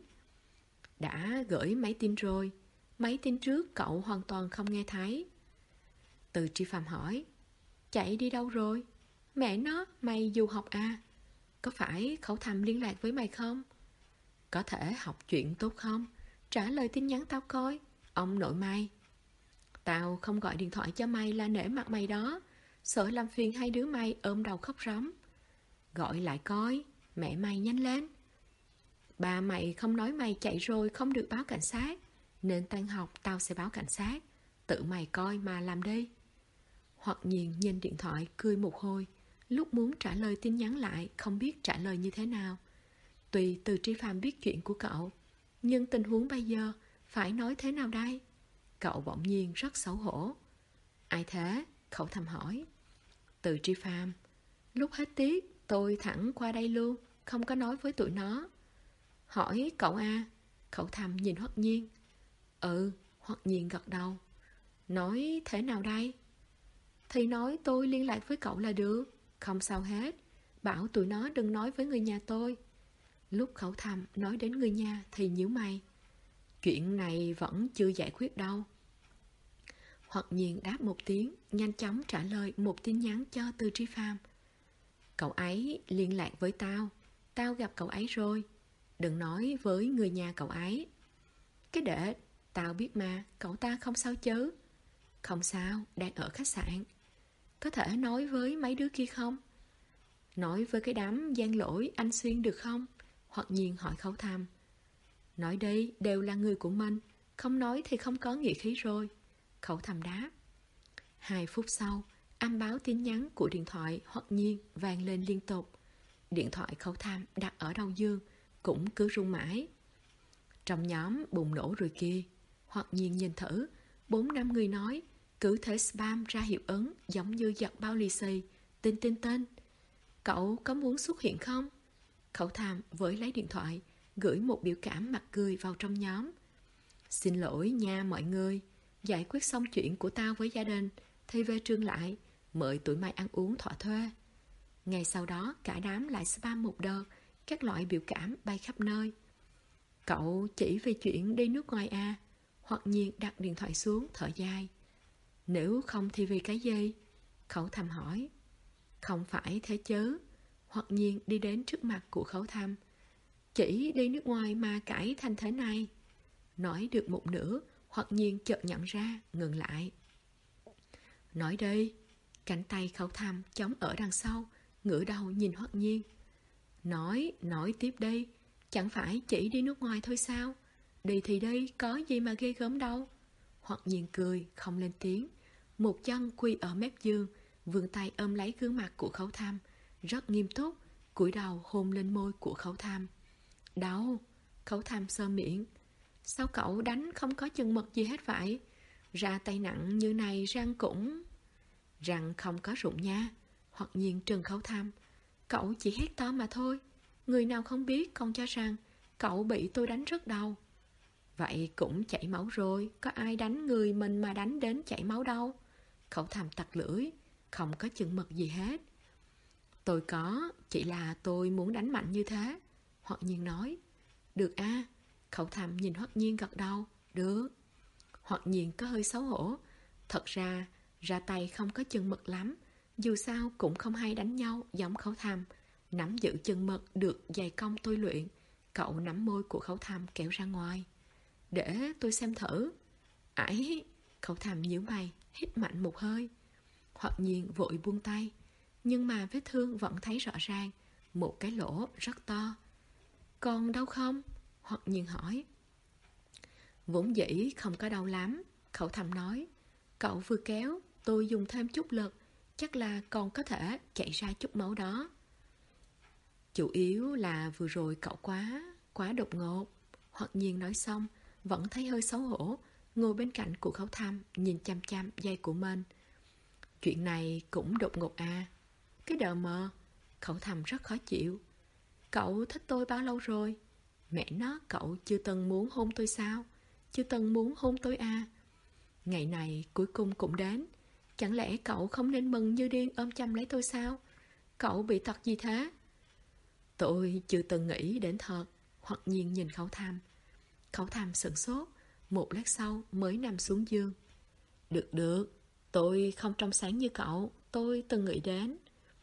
Đã gửi mấy tin rồi. Mấy tin trước cậu hoàn toàn không nghe thấy. Từ Tri Phàm hỏi. Chạy đi đâu rồi? Mẹ nó, mày du học à? có phải Khẩu Thầm liên lạc với mày không? Có thể học chuyện tốt không? Trả lời tin nhắn tao coi. Ông nội mày. Tao không gọi điện thoại cho mày là nể mặt mày đó. Sợ làm phiền hai đứa mày ôm đầu khóc rống. Gọi lại coi. Mẹ mày nhanh lên. Ba mày không nói mày chạy rồi không được báo cảnh sát. Nên tan học tao sẽ báo cảnh sát. Tự mày coi mà làm đi. Hoặc Nhiên nhìn điện thoại cười một hồi. Lúc muốn trả lời tin nhắn lại không biết trả lời như thế nào. Tuy Từ Tri Phạm biết chuyện của cậu, nhưng tình huống bây giờ phải nói thế nào đây? Cậu bỗng nhiên rất xấu hổ. Ai thế? Khẩu Thầm hỏi. Từ Tri Phạm. Lúc hết tiết tôi thẳng qua đây luôn, không có nói với tụi nó. Hỏi cậu à? Khẩu Thầm nhìn Hoắc Nhiên. Ừ, Hoắc Nhiên gật đầu. Nói thế nào đây? Thì nói tôi liên lạc với cậu là được. Không sao hết. Bảo tụi nó đừng nói với người nhà tôi. Lúc Khẩu Thầm nói đến người nhà thì nhíu mày. Chuyện này vẫn chưa giải quyết đâu. Hoặc Nhiên đáp một tiếng, nhanh chóng trả lời một tin nhắn cho Từ Tri Phạm. Cậu ấy liên lạc với tao. Tao gặp cậu ấy rồi. Đừng nói với người nhà cậu ấy. Cái đệ, tao biết mà, cậu ta không sao chứ? Không sao, đang ở khách sạn. Có thể nói với mấy đứa kia không? Nói với cái đám gian lỗi anh Xuyên được không? Hoặc Nhiên hỏi Khẩu Thầm. Nói đi, đều là người của mình. Không nói thì không có nghĩa khí rồi. Khẩu Thầm đáp. 2 phút sau, âm báo tin nhắn của điện thoại Hoặc Nhiên vang lên liên tục. Điện thoại Khẩu Thầm đặt ở đầu giường cũng cứ rung mãi. Trong nhóm bùng nổ rồi kia. Hoặc Nhiên nhìn thử, 4-5 người nói, cứ thế spam ra hiệu ứng giống như giật bao lì xì. Tên. Cậu có muốn xuất hiện không? Khẩu Thầm với lấy điện thoại, gửi một biểu cảm mặt cười vào trong nhóm. Xin lỗi nha mọi người, giải quyết xong chuyện của tao với gia đình thì về trường lại, mời tụi mày ăn uống thỏa thuê. Ngày sau đó cả đám lại spam một đợt, các loại biểu cảm bay khắp nơi. Cậu chỉ về chuyện đi nước ngoài à? Hoặc Nhiên đặt điện thoại xuống thở dài. Nếu không thì vì cái gì? Khẩu Thầm hỏi. Không phải thế chứ. Hoặc Nhiên đi đến trước mặt của Khẩu Thầm. Chỉ đi nước ngoài mà cãi thành thế này. Nói được một nửa, Hoặc Nhiên chợt nhận ra, ngừng lại. Nói đi. Cánh tay Khẩu Thầm chống ở đằng sau, ngửa đầu nhìn Hoặc Nhiên. Nói tiếp đi. Chẳng phải chỉ đi nước ngoài thôi sao? Đi thì đi, có gì mà ghê gớm đâu. Hoặc Nhiên cười, không lên tiếng. Một chân quỳ ở mép giường, vươn tay ôm lấy gương mặt của Khẩu Thầm, rất nghiêm túc, cúi đầu hôn lên môi của Khẩu Thầm. Đau. Khẩu Thầm sơ miệng. Sao cậu đánh không có chừng mực gì hết vậy? Ra tay nặng như này răng cũng... Răng không có rụng nha. Hoặc Nhiên trừng Khẩu Thầm. Cậu chỉ hét to mà thôi. Người nào không biết còn cho rằng cậu bị tôi đánh rất đau. Vậy cũng chảy máu rồi. Có ai đánh người mình mà đánh đến chảy máu đâu. Khẩu Thầm tặc lưỡi, không có chừng mực gì hết. Tôi có, chỉ là tôi muốn đánh mạnh như thế. Hoặc Nhiên nói. Được à? Khẩu Thầm nhìn Hoặc Nhiên gật đầu. Được. Hoặc Nhiên có hơi xấu hổ. Thật ra tay không có chừng mực lắm. Dù sao cũng không hay đánh nhau giống Khẩu Thầm. Nắm giữ chừng mực được dày công tôi luyện. Cậu nắm môi của Khẩu Thầm kéo ra ngoài. Để tôi xem thử. Ấy. Khẩu Thầm nhíu mày, hít mạnh một hơi. Hoặc Nhiên vội buông tay. Nhưng mà vết thương vẫn thấy rõ ràng. Một cái lỗ rất to. Còn đau không? Hoặc Nhiên hỏi. Vốn dĩ không có đau lắm. Khẩu Thầm nói. Cậu vừa kéo, tôi dùng thêm chút lực. Chắc là còn có thể chảy ra chút máu đó. Chủ yếu là vừa rồi cậu quá đột ngột. Hoặc Nhiên nói xong, vẫn thấy hơi xấu hổ, ngồi bên cạnh của Khẩu Thầm, nhìn chăm chăm giày của mình. Chuyện này cũng đột ngột à? Cái đờ mờ. Khẩu Thầm rất khó chịu. Cậu thích tôi bao lâu rồi? Mẹ nó, cậu chưa từng muốn hôn tôi sao? Chưa từng muốn hôn tôi à? Ngày này cuối cùng cũng đến. Chẳng lẽ cậu không nên mừng như điên ôm chăm lấy tôi sao? Cậu bị tật gì thế? Tôi chưa từng nghĩ đến thật. Hoặc Nhiên nhìn Khẩu Thầm. Khẩu Thầm sửng sốt. Một lát sau mới nằm xuống giường. Được, tôi không trong sáng như cậu. Tôi từng nghĩ đến.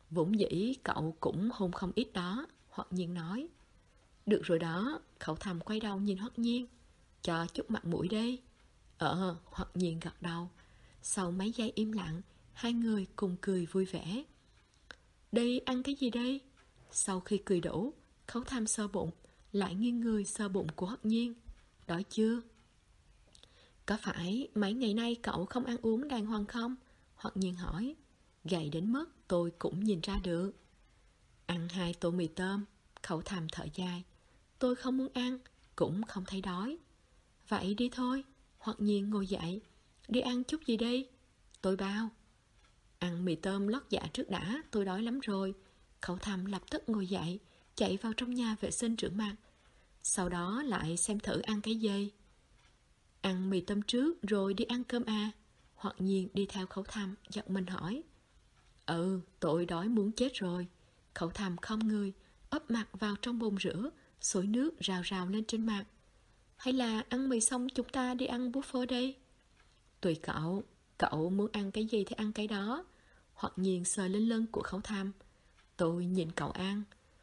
Vốn dĩ cậu cũng hôn không ít đó, Hoắc Nhiên nói. Được rồi đó, Khẩu Thầm quay đầu nhìn Hoắc Nhiên. Cho chút mặt mũi đi. Hoắc Nhiên gật đầu. Sau mấy giây im lặng, hai người cùng cười vui vẻ. Đi ăn cái gì đây? Sau khi cười đủ, Khẩu Thầm sờ bụng, lại nghiêng người sờ bụng của Hoắc Nhiên. Đói chưa? Có phải mấy ngày nay cậu không ăn uống đàng hoàng không? Hoắc Nhiên hỏi. Gầy đến mức tôi cũng nhìn ra được. Ăn 2 tô mì tôm. Khẩu Thầm thở dài. Tôi không muốn ăn, cũng không thấy đói. Vậy đi thôi. Hoắc Nhiên ngồi dậy. Đi ăn chút gì đi? Tôi bao. Ăn mì tôm lót dạ trước đã, tôi đói lắm rồi. Khẩu Thầm lập tức ngồi dậy, chạy vào trong nhà vệ sinh rửa mặt. Sau đó lại xem thử ăn cái gì. Ăn mì tôm trước rồi đi ăn cơm à? Hoắc Nhiên đi theo Khẩu Thầm, giật mình hỏi. Tôi đói muốn chết rồi. Khẩu Thầm không người, ấp mặt vào trong bồn rửa, xối nước rào rào lên trên mặt. Hay là ăn mì xong chúng ta đi ăn buffet đây? Tùy cậu, cậu muốn ăn cái gì thì ăn cái đó. Hoắc Nhiên sờ lên lưng của Khẩu Thầm. Tôi nhìn cậu ăn.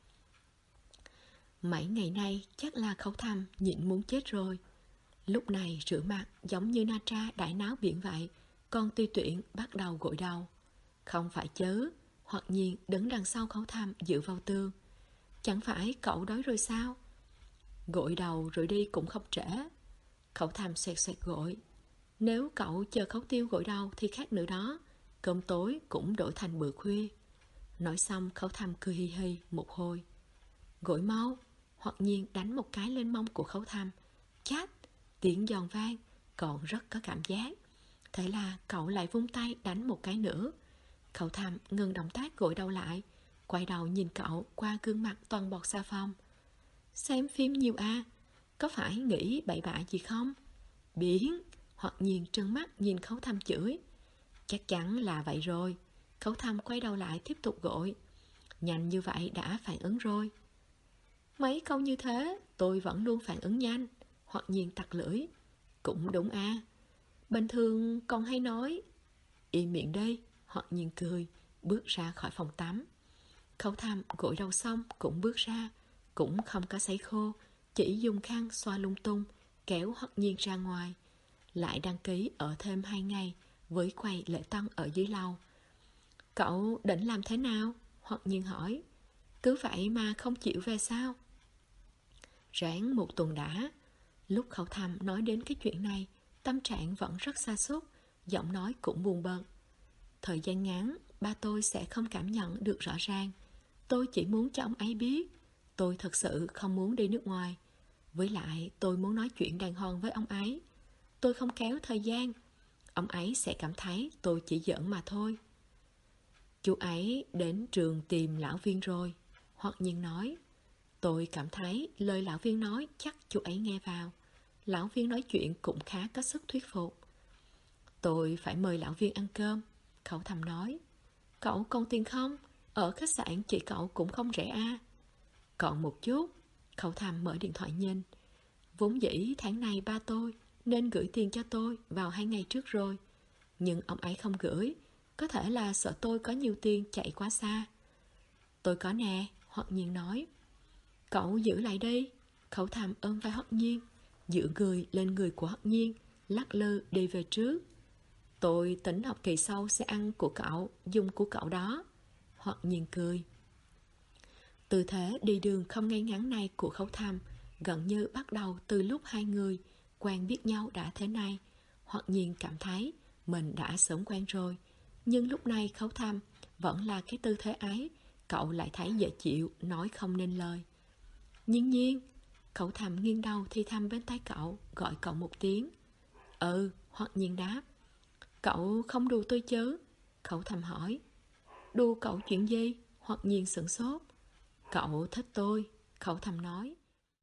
Mấy ngày nay chắc là Khẩu Thầm nhịn muốn chết rồi. Lúc này rửa mặt giống như Na Tra đại náo biển vậy, còn Tuy Tuyển bắt đầu gội đầu. Không phải chớ, Hoắc Nhiên đứng đằng sau Khẩu Thầm dựa vào tường. Chẳng phải cậu đói rồi sao? Gội đầu rồi đi cũng không trễ. Khẩu Thầm xoẹt xoẹt gội. Nếu cậu chờ Khấu Tiêu gội đầu thì khác nữa đó, cơm tối cũng đổi thành bữa khuya. Nói xong Khẩu Thầm cười hì hì một hồi. Gội mau. Hoắc Nhiên đánh một cái lên mông của Khẩu Thầm. Chát, tiếng giòn vang, còn rất có cảm giác. Thế là cậu lại vung tay đánh một cái nữa. Khẩu Thầm ngừng động tác gội đầu lại, quay đầu nhìn cậu qua gương mặt toàn bọt xà phòng. Xem phim nhiều à? Có phải nghĩ bậy bạ gì không? Biến. Hoắc Nhiên trừng mắt nhìn Khấu Thầm chửi. Chắc chắn là vậy rồi. Khấu Thầm quay đầu lại tiếp tục gội. Nhanh như vậy đã phản ứng rồi. Mấy câu như thế tôi vẫn luôn phản ứng nhanh. Hoắc Nhiên tặc lưỡi. Cũng đúng à. Bình thường còn hay nói. Im miệng đây. Hoắc Nhiên cười, bước ra khỏi phòng tắm. Khấu Thầm gội đầu xong cũng bước ra, cũng không có sấy khô, chỉ dùng khăn xoa lung tung, kéo Hoắc Nhiên ra ngoài. Lại đăng ký ở thêm 2 ngày với quầy lễ tân ở dưới lầu. Cậu định làm thế nào? Hoắc Nhiên hỏi. Cứ vậy mà không chịu về sao? Ráng 1 tuần đã. Lúc Khẩu Thầm nói đến cái chuyện này, tâm trạng vẫn rất sa sút, giọng nói cũng buồn bận. Thời gian ngắn, ba tôi sẽ không cảm nhận được rõ ràng. Tôi chỉ muốn cho ông ấy biết tôi thật sự không muốn đi nước ngoài. Với lại tôi muốn nói chuyện đàng hoàng với ông ấy. Tôi không kéo thời gian, ông ấy sẽ cảm thấy tôi chỉ giỡn mà thôi. Chú ấy đến trường tìm lão Viên rồi, Hoắc Nhiên nói. Tôi cảm thấy lời lão Viên nói chắc chú ấy nghe vào. Lão Viên nói chuyện cũng khá có sức thuyết phục. Tôi phải mời lão Viên ăn cơm, Khẩu Thầm nói. Cậu còn tiền không? Ở khách sạn chị cậu cũng không rẻ à? Còn một chút. Khẩu Thầm mở điện thoại nhìn. Vốn dĩ tháng này ba tôi nên gửi tiền cho tôi vào 2 ngày trước rồi, nhưng ông ấy không gửi. Có thể là sợ tôi có nhiều tiền chạy quá xa. Tôi có nè, Hoắc Nhiên nói. Cậu giữ lại đi. Khẩu Thầm ôm vai Hoắc Nhiên, dựa người lên người của Hoắc Nhiên, lắc lư đi về trước. Tôi tính học kỳ sau sẽ ăn của cậu, dùng của cậu đó. Hoắc Nhiên cười. Tư thế đi đường không ngay ngắn này của Khấu Thầm gần như bắt đầu từ lúc hai người quen biết nhau đã thế này. Hoắc Nhiên cảm thấy mình đã sớm quen rồi, nhưng lúc này Khấu Thầm vẫn là cái tư thế ấy. Cậu lại thấy dễ chịu, nói không nên lời. Nhiên Nhiên. Khấu Thầm nghiêng đầu thì thầm bên tai cậu, gọi cậu một tiếng. Hoắc Nhiên đáp. Cậu không đùa tôi chứ? Khấu Thầm hỏi. Đùa cậu chuyện gì? Hoắc Nhiên sửng sốt. Cậu thích tôi, Khấu Thầm nói.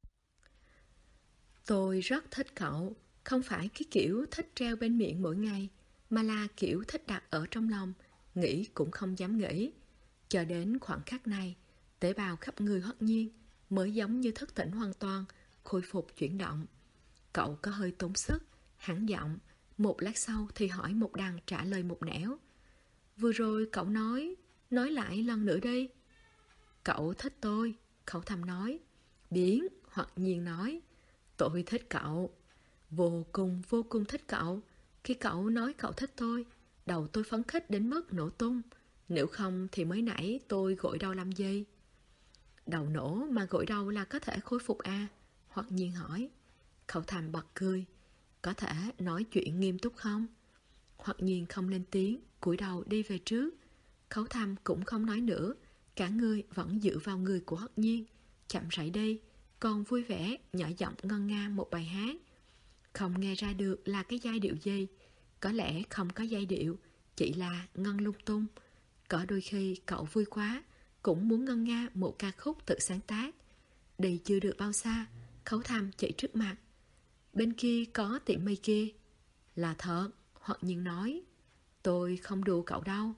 Tôi rất thích cậu, không phải cái kiểu thích treo bên miệng mỗi ngày, mà là kiểu thích đặt ở trong lòng, nghĩ cũng không dám nghĩ. Chờ đến khoảnh khắc này, tế bào khắp người Hoắc Nhiên mới giống như thức tỉnh hoàn toàn, khôi phục chuyển động. Cậu có hơi tốn sức, hãng giọng, một lát sau thì hỏi một đằng trả lời một nẻo. Vừa rồi cậu nói nói lại lần nữa đi. Cậu thích tôi, Khẩu Thầm nói. Biến, Hoặc Nhiên nói. Tôi thích cậu. Vô cùng thích cậu. Khi cậu nói cậu thích tôi, đầu tôi phấn khích đến mức nổ tung. Nếu không thì mới nãy tôi gội đầu làm gì? Đầu nổ mà gội đầu là có thể khôi phục à? Hoặc Nhiên hỏi. Khẩu Thầm bật cười. Có thể nói chuyện nghiêm túc không? Hoặc Nhiên không lên tiếng, cúi đầu đi về trước. Khẩu Thầm cũng không nói nữa. Cả người vẫn dựa vào người của Hoặc Nhiên, chậm rãi đi, còn vui vẻ nhỏ giọng ngân nga một bài hát. Không nghe ra được là cái giai điệu gì. Có lẽ không có giai điệu, chỉ là ngân lung tung. Có đôi khi cậu vui quá, cũng muốn ngân nga một ca khúc tự sáng tác. Đi chưa được bao xa, Khẩu Thầm chỉ trước mặt. Bên kia có tiệm mây kia. Là thật, Hoặc Nhiên nói. Tôi không đùa cậu đâu.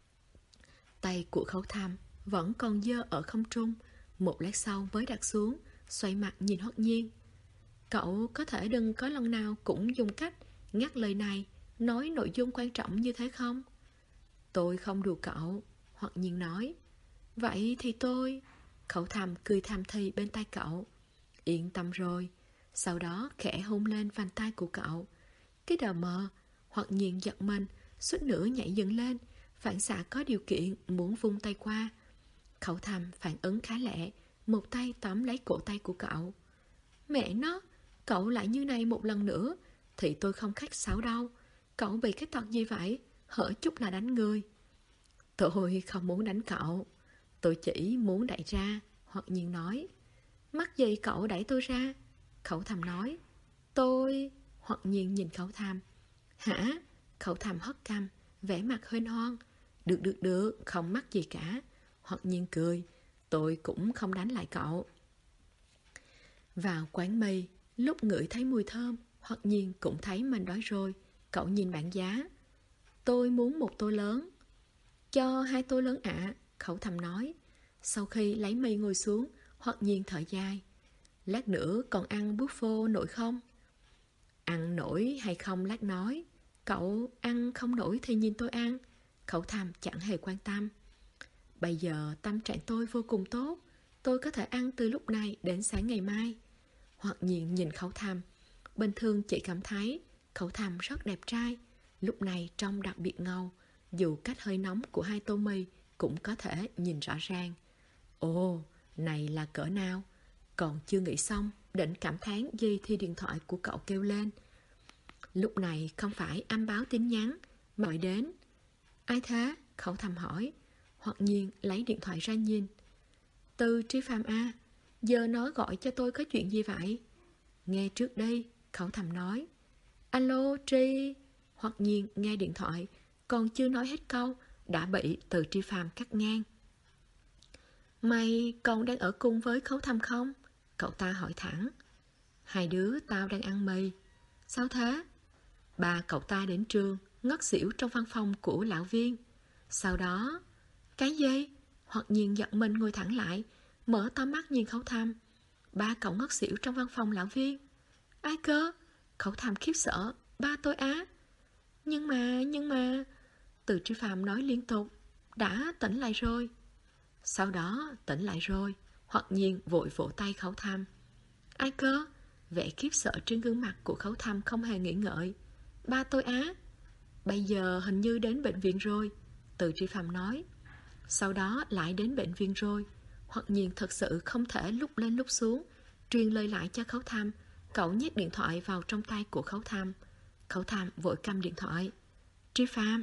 Tay của Khẩu Thầm vẫn còn giơ ở không trung. Một lát sau mới đặt xuống, xoay mặt nhìn Hoặc Nhiên. Cậu có thể đừng có lần nào cũng dùng cách ngắt lời này, nói nội dung quan trọng như thế không? Tôi không đùa cậu, Hoặc Nhiên nói. Vậy thì tôi... Khẩu Thầm cười thầm thì bên tai cậu. Yên tâm rồi. Sau đó khẽ hôn lên vành tay của cậu. Cái đờ mờ, Hoặc Nhiên giật mình, suýt nữa nhảy dựng lên, phản xạ có điều kiện muốn vung tay qua. Khẩu Thầm phản ứng khá lẹ, một tay tóm lấy cổ tay của cậu. Mẹ nó, cậu lại như này một lần nữa thì tôi không khách sáo đâu. Cậu bị cái tật gì vậy? Hở chút là đánh người. Tôi không muốn đánh cậu, tôi chỉ muốn đẩy ra, Hoặc Nhiên nói. Mắc gì cậu đẩy tôi ra? Khẩu Thầm nói. Tôi... Hoặc Nhiên nhìn Khẩu Thầm. Hả? Khẩu Thầm hất cằm, vẻ mặt hên hoan. Được, không mắc gì cả. Hoặc Nhiên cười. Tôi cũng không đánh lại cậu. Vào quán mì, lúc ngửi thấy mùi thơm, Hoặc Nhiên cũng thấy mình đói rồi. Cậu nhìn bảng giá. Tôi muốn một tô lớn. Cho 2 tô lớn ạ, Khẩu Thầm nói. Sau khi lấy mì ngồi xuống, Hoặc Nhiên thở dài. Lát nữa còn ăn buffalo nổi không? Ăn nổi hay không lát nói. Cậu ăn không nổi thì nhìn tôi ăn. Khẩu Thầm chẳng hề quan tâm. Bây giờ tâm trạng tôi vô cùng tốt. Tôi có thể ăn từ lúc này đến sáng ngày mai. Hoặc Nhiên nhìn Khẩu Thầm. Bình thường chị cảm thấy Khẩu Thầm rất đẹp trai. Lúc này trông đặc biệt ngầu. Dù cách hơi nóng của 2 tô mì cũng có thể nhìn rõ ràng. Ồ, này là cỡ nào? Còn chưa nghĩ xong, định cảm thán gì thì điện thoại của cậu kêu lên. Lúc này không phải âm báo tin nhắn mà gọi đến. Ai thế? Khẩu Thầm hỏi. Hoặc Nhiên lấy điện thoại ra nhìn. Từ Tri Phạm A. Giờ nó gọi cho tôi có chuyện gì vậy? Nghe trước đây, Khẩu Thầm nói. Alo Tri. Hoặc Nhiên nghe điện thoại, còn chưa nói hết câu đã bị Từ Tri Phạm cắt ngang. Mày còn đang ở cùng với Khẩu Thầm không? Cậu ta hỏi thẳng. Hai đứa tao đang ăn mì. Sao thế? Ba cậu ta đến trường, ngất xỉu trong văn phòng của lão Viên. Sau đó... Cái gì? Hoặc Nhiên giật mình ngồi thẳng lại, mở to mắt nhìn Khẩu Thầm. Ba cậu ngất xỉu trong văn phòng lão Viên. Ai cơ? Khẩu Thầm khiếp sợ. Ba tôi á. Nhưng mà... Từ Tri Phạm nói liên tục. Đã tỉnh lại rồi. Sau đó tỉnh lại rồi. Hoặc Nhiên vội vỗ tay Khẩu Thầm. Ai cơ? Vẻ khiếp sợ trên gương mặt của Khẩu Thầm không hề nghĩ ngợi. Ba tôi á. Bây giờ hình như đến bệnh viện rồi, Từ Tri Phạm nói. Sau đó lại đến bệnh viện rồi. Hoặc Nhiên thật sự không thể lúc lên lúc xuống, truyền lời lại cho Khẩu Thầm. Cậu nhét điện thoại vào trong tay của Khẩu Thầm. Khẩu Thầm vội câm điện thoại. Tri Phạm.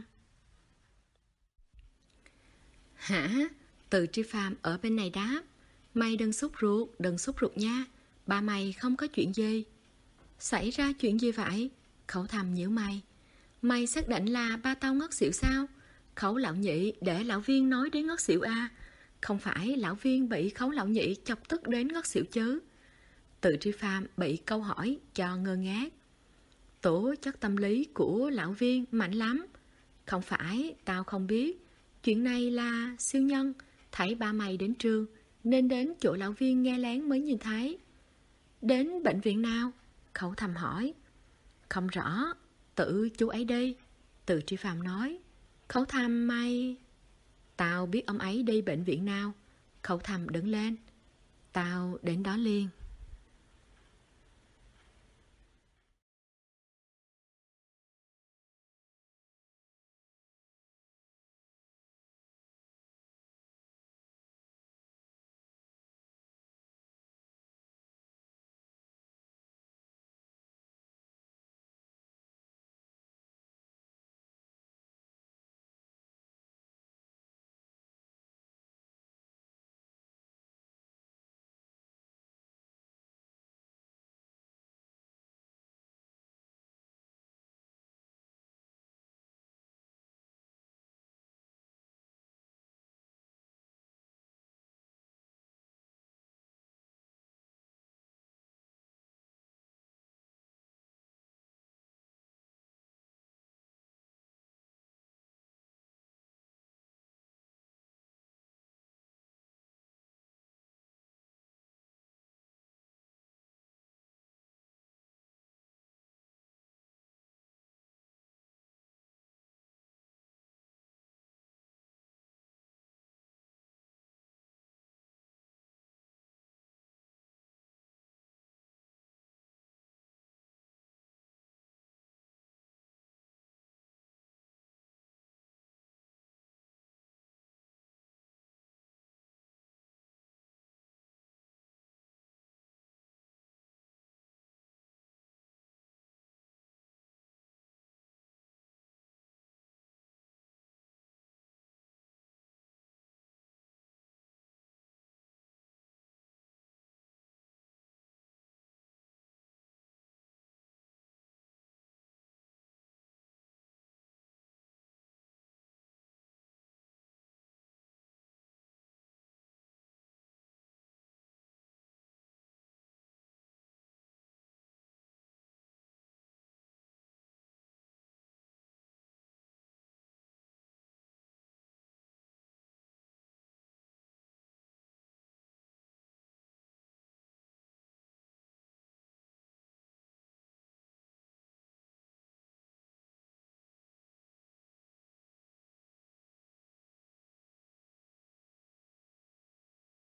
Hả? Từ Tri Phạm ở bên này đáp. Mày đừng sốt ruột nha. Ba mày không có chuyện gì. Xảy ra chuyện gì vậy? Khẩu Thầm nhíu mày. Mày xác định là ba tao ngất xỉu sao? Khẩu lão nhị để lão Viên nói đến ngất xỉu à? Không phải lão Viên bị Khẩu lão nhị chọc tức đến ngất xỉu chứ? Từ Tri Phạm bị câu hỏi cho ngơ ngác. Tố chất tâm lý của lão Viên mạnh lắm. Không phải, tao không biết. Chuyện này là siêu nhân. Thấy ba mày đến trường nên đến chỗ lão Viên nghe lén mới nhìn thấy. Đến bệnh viện nào? Khẩu Thầm hỏi. Không rõ, tự chú ấy đi, Từ Tri Phạm nói. Khẩu Thầm mày... Tao biết ông ấy đi bệnh viện nào. Khẩu Thầm đứng lên. Tao đến đó liền.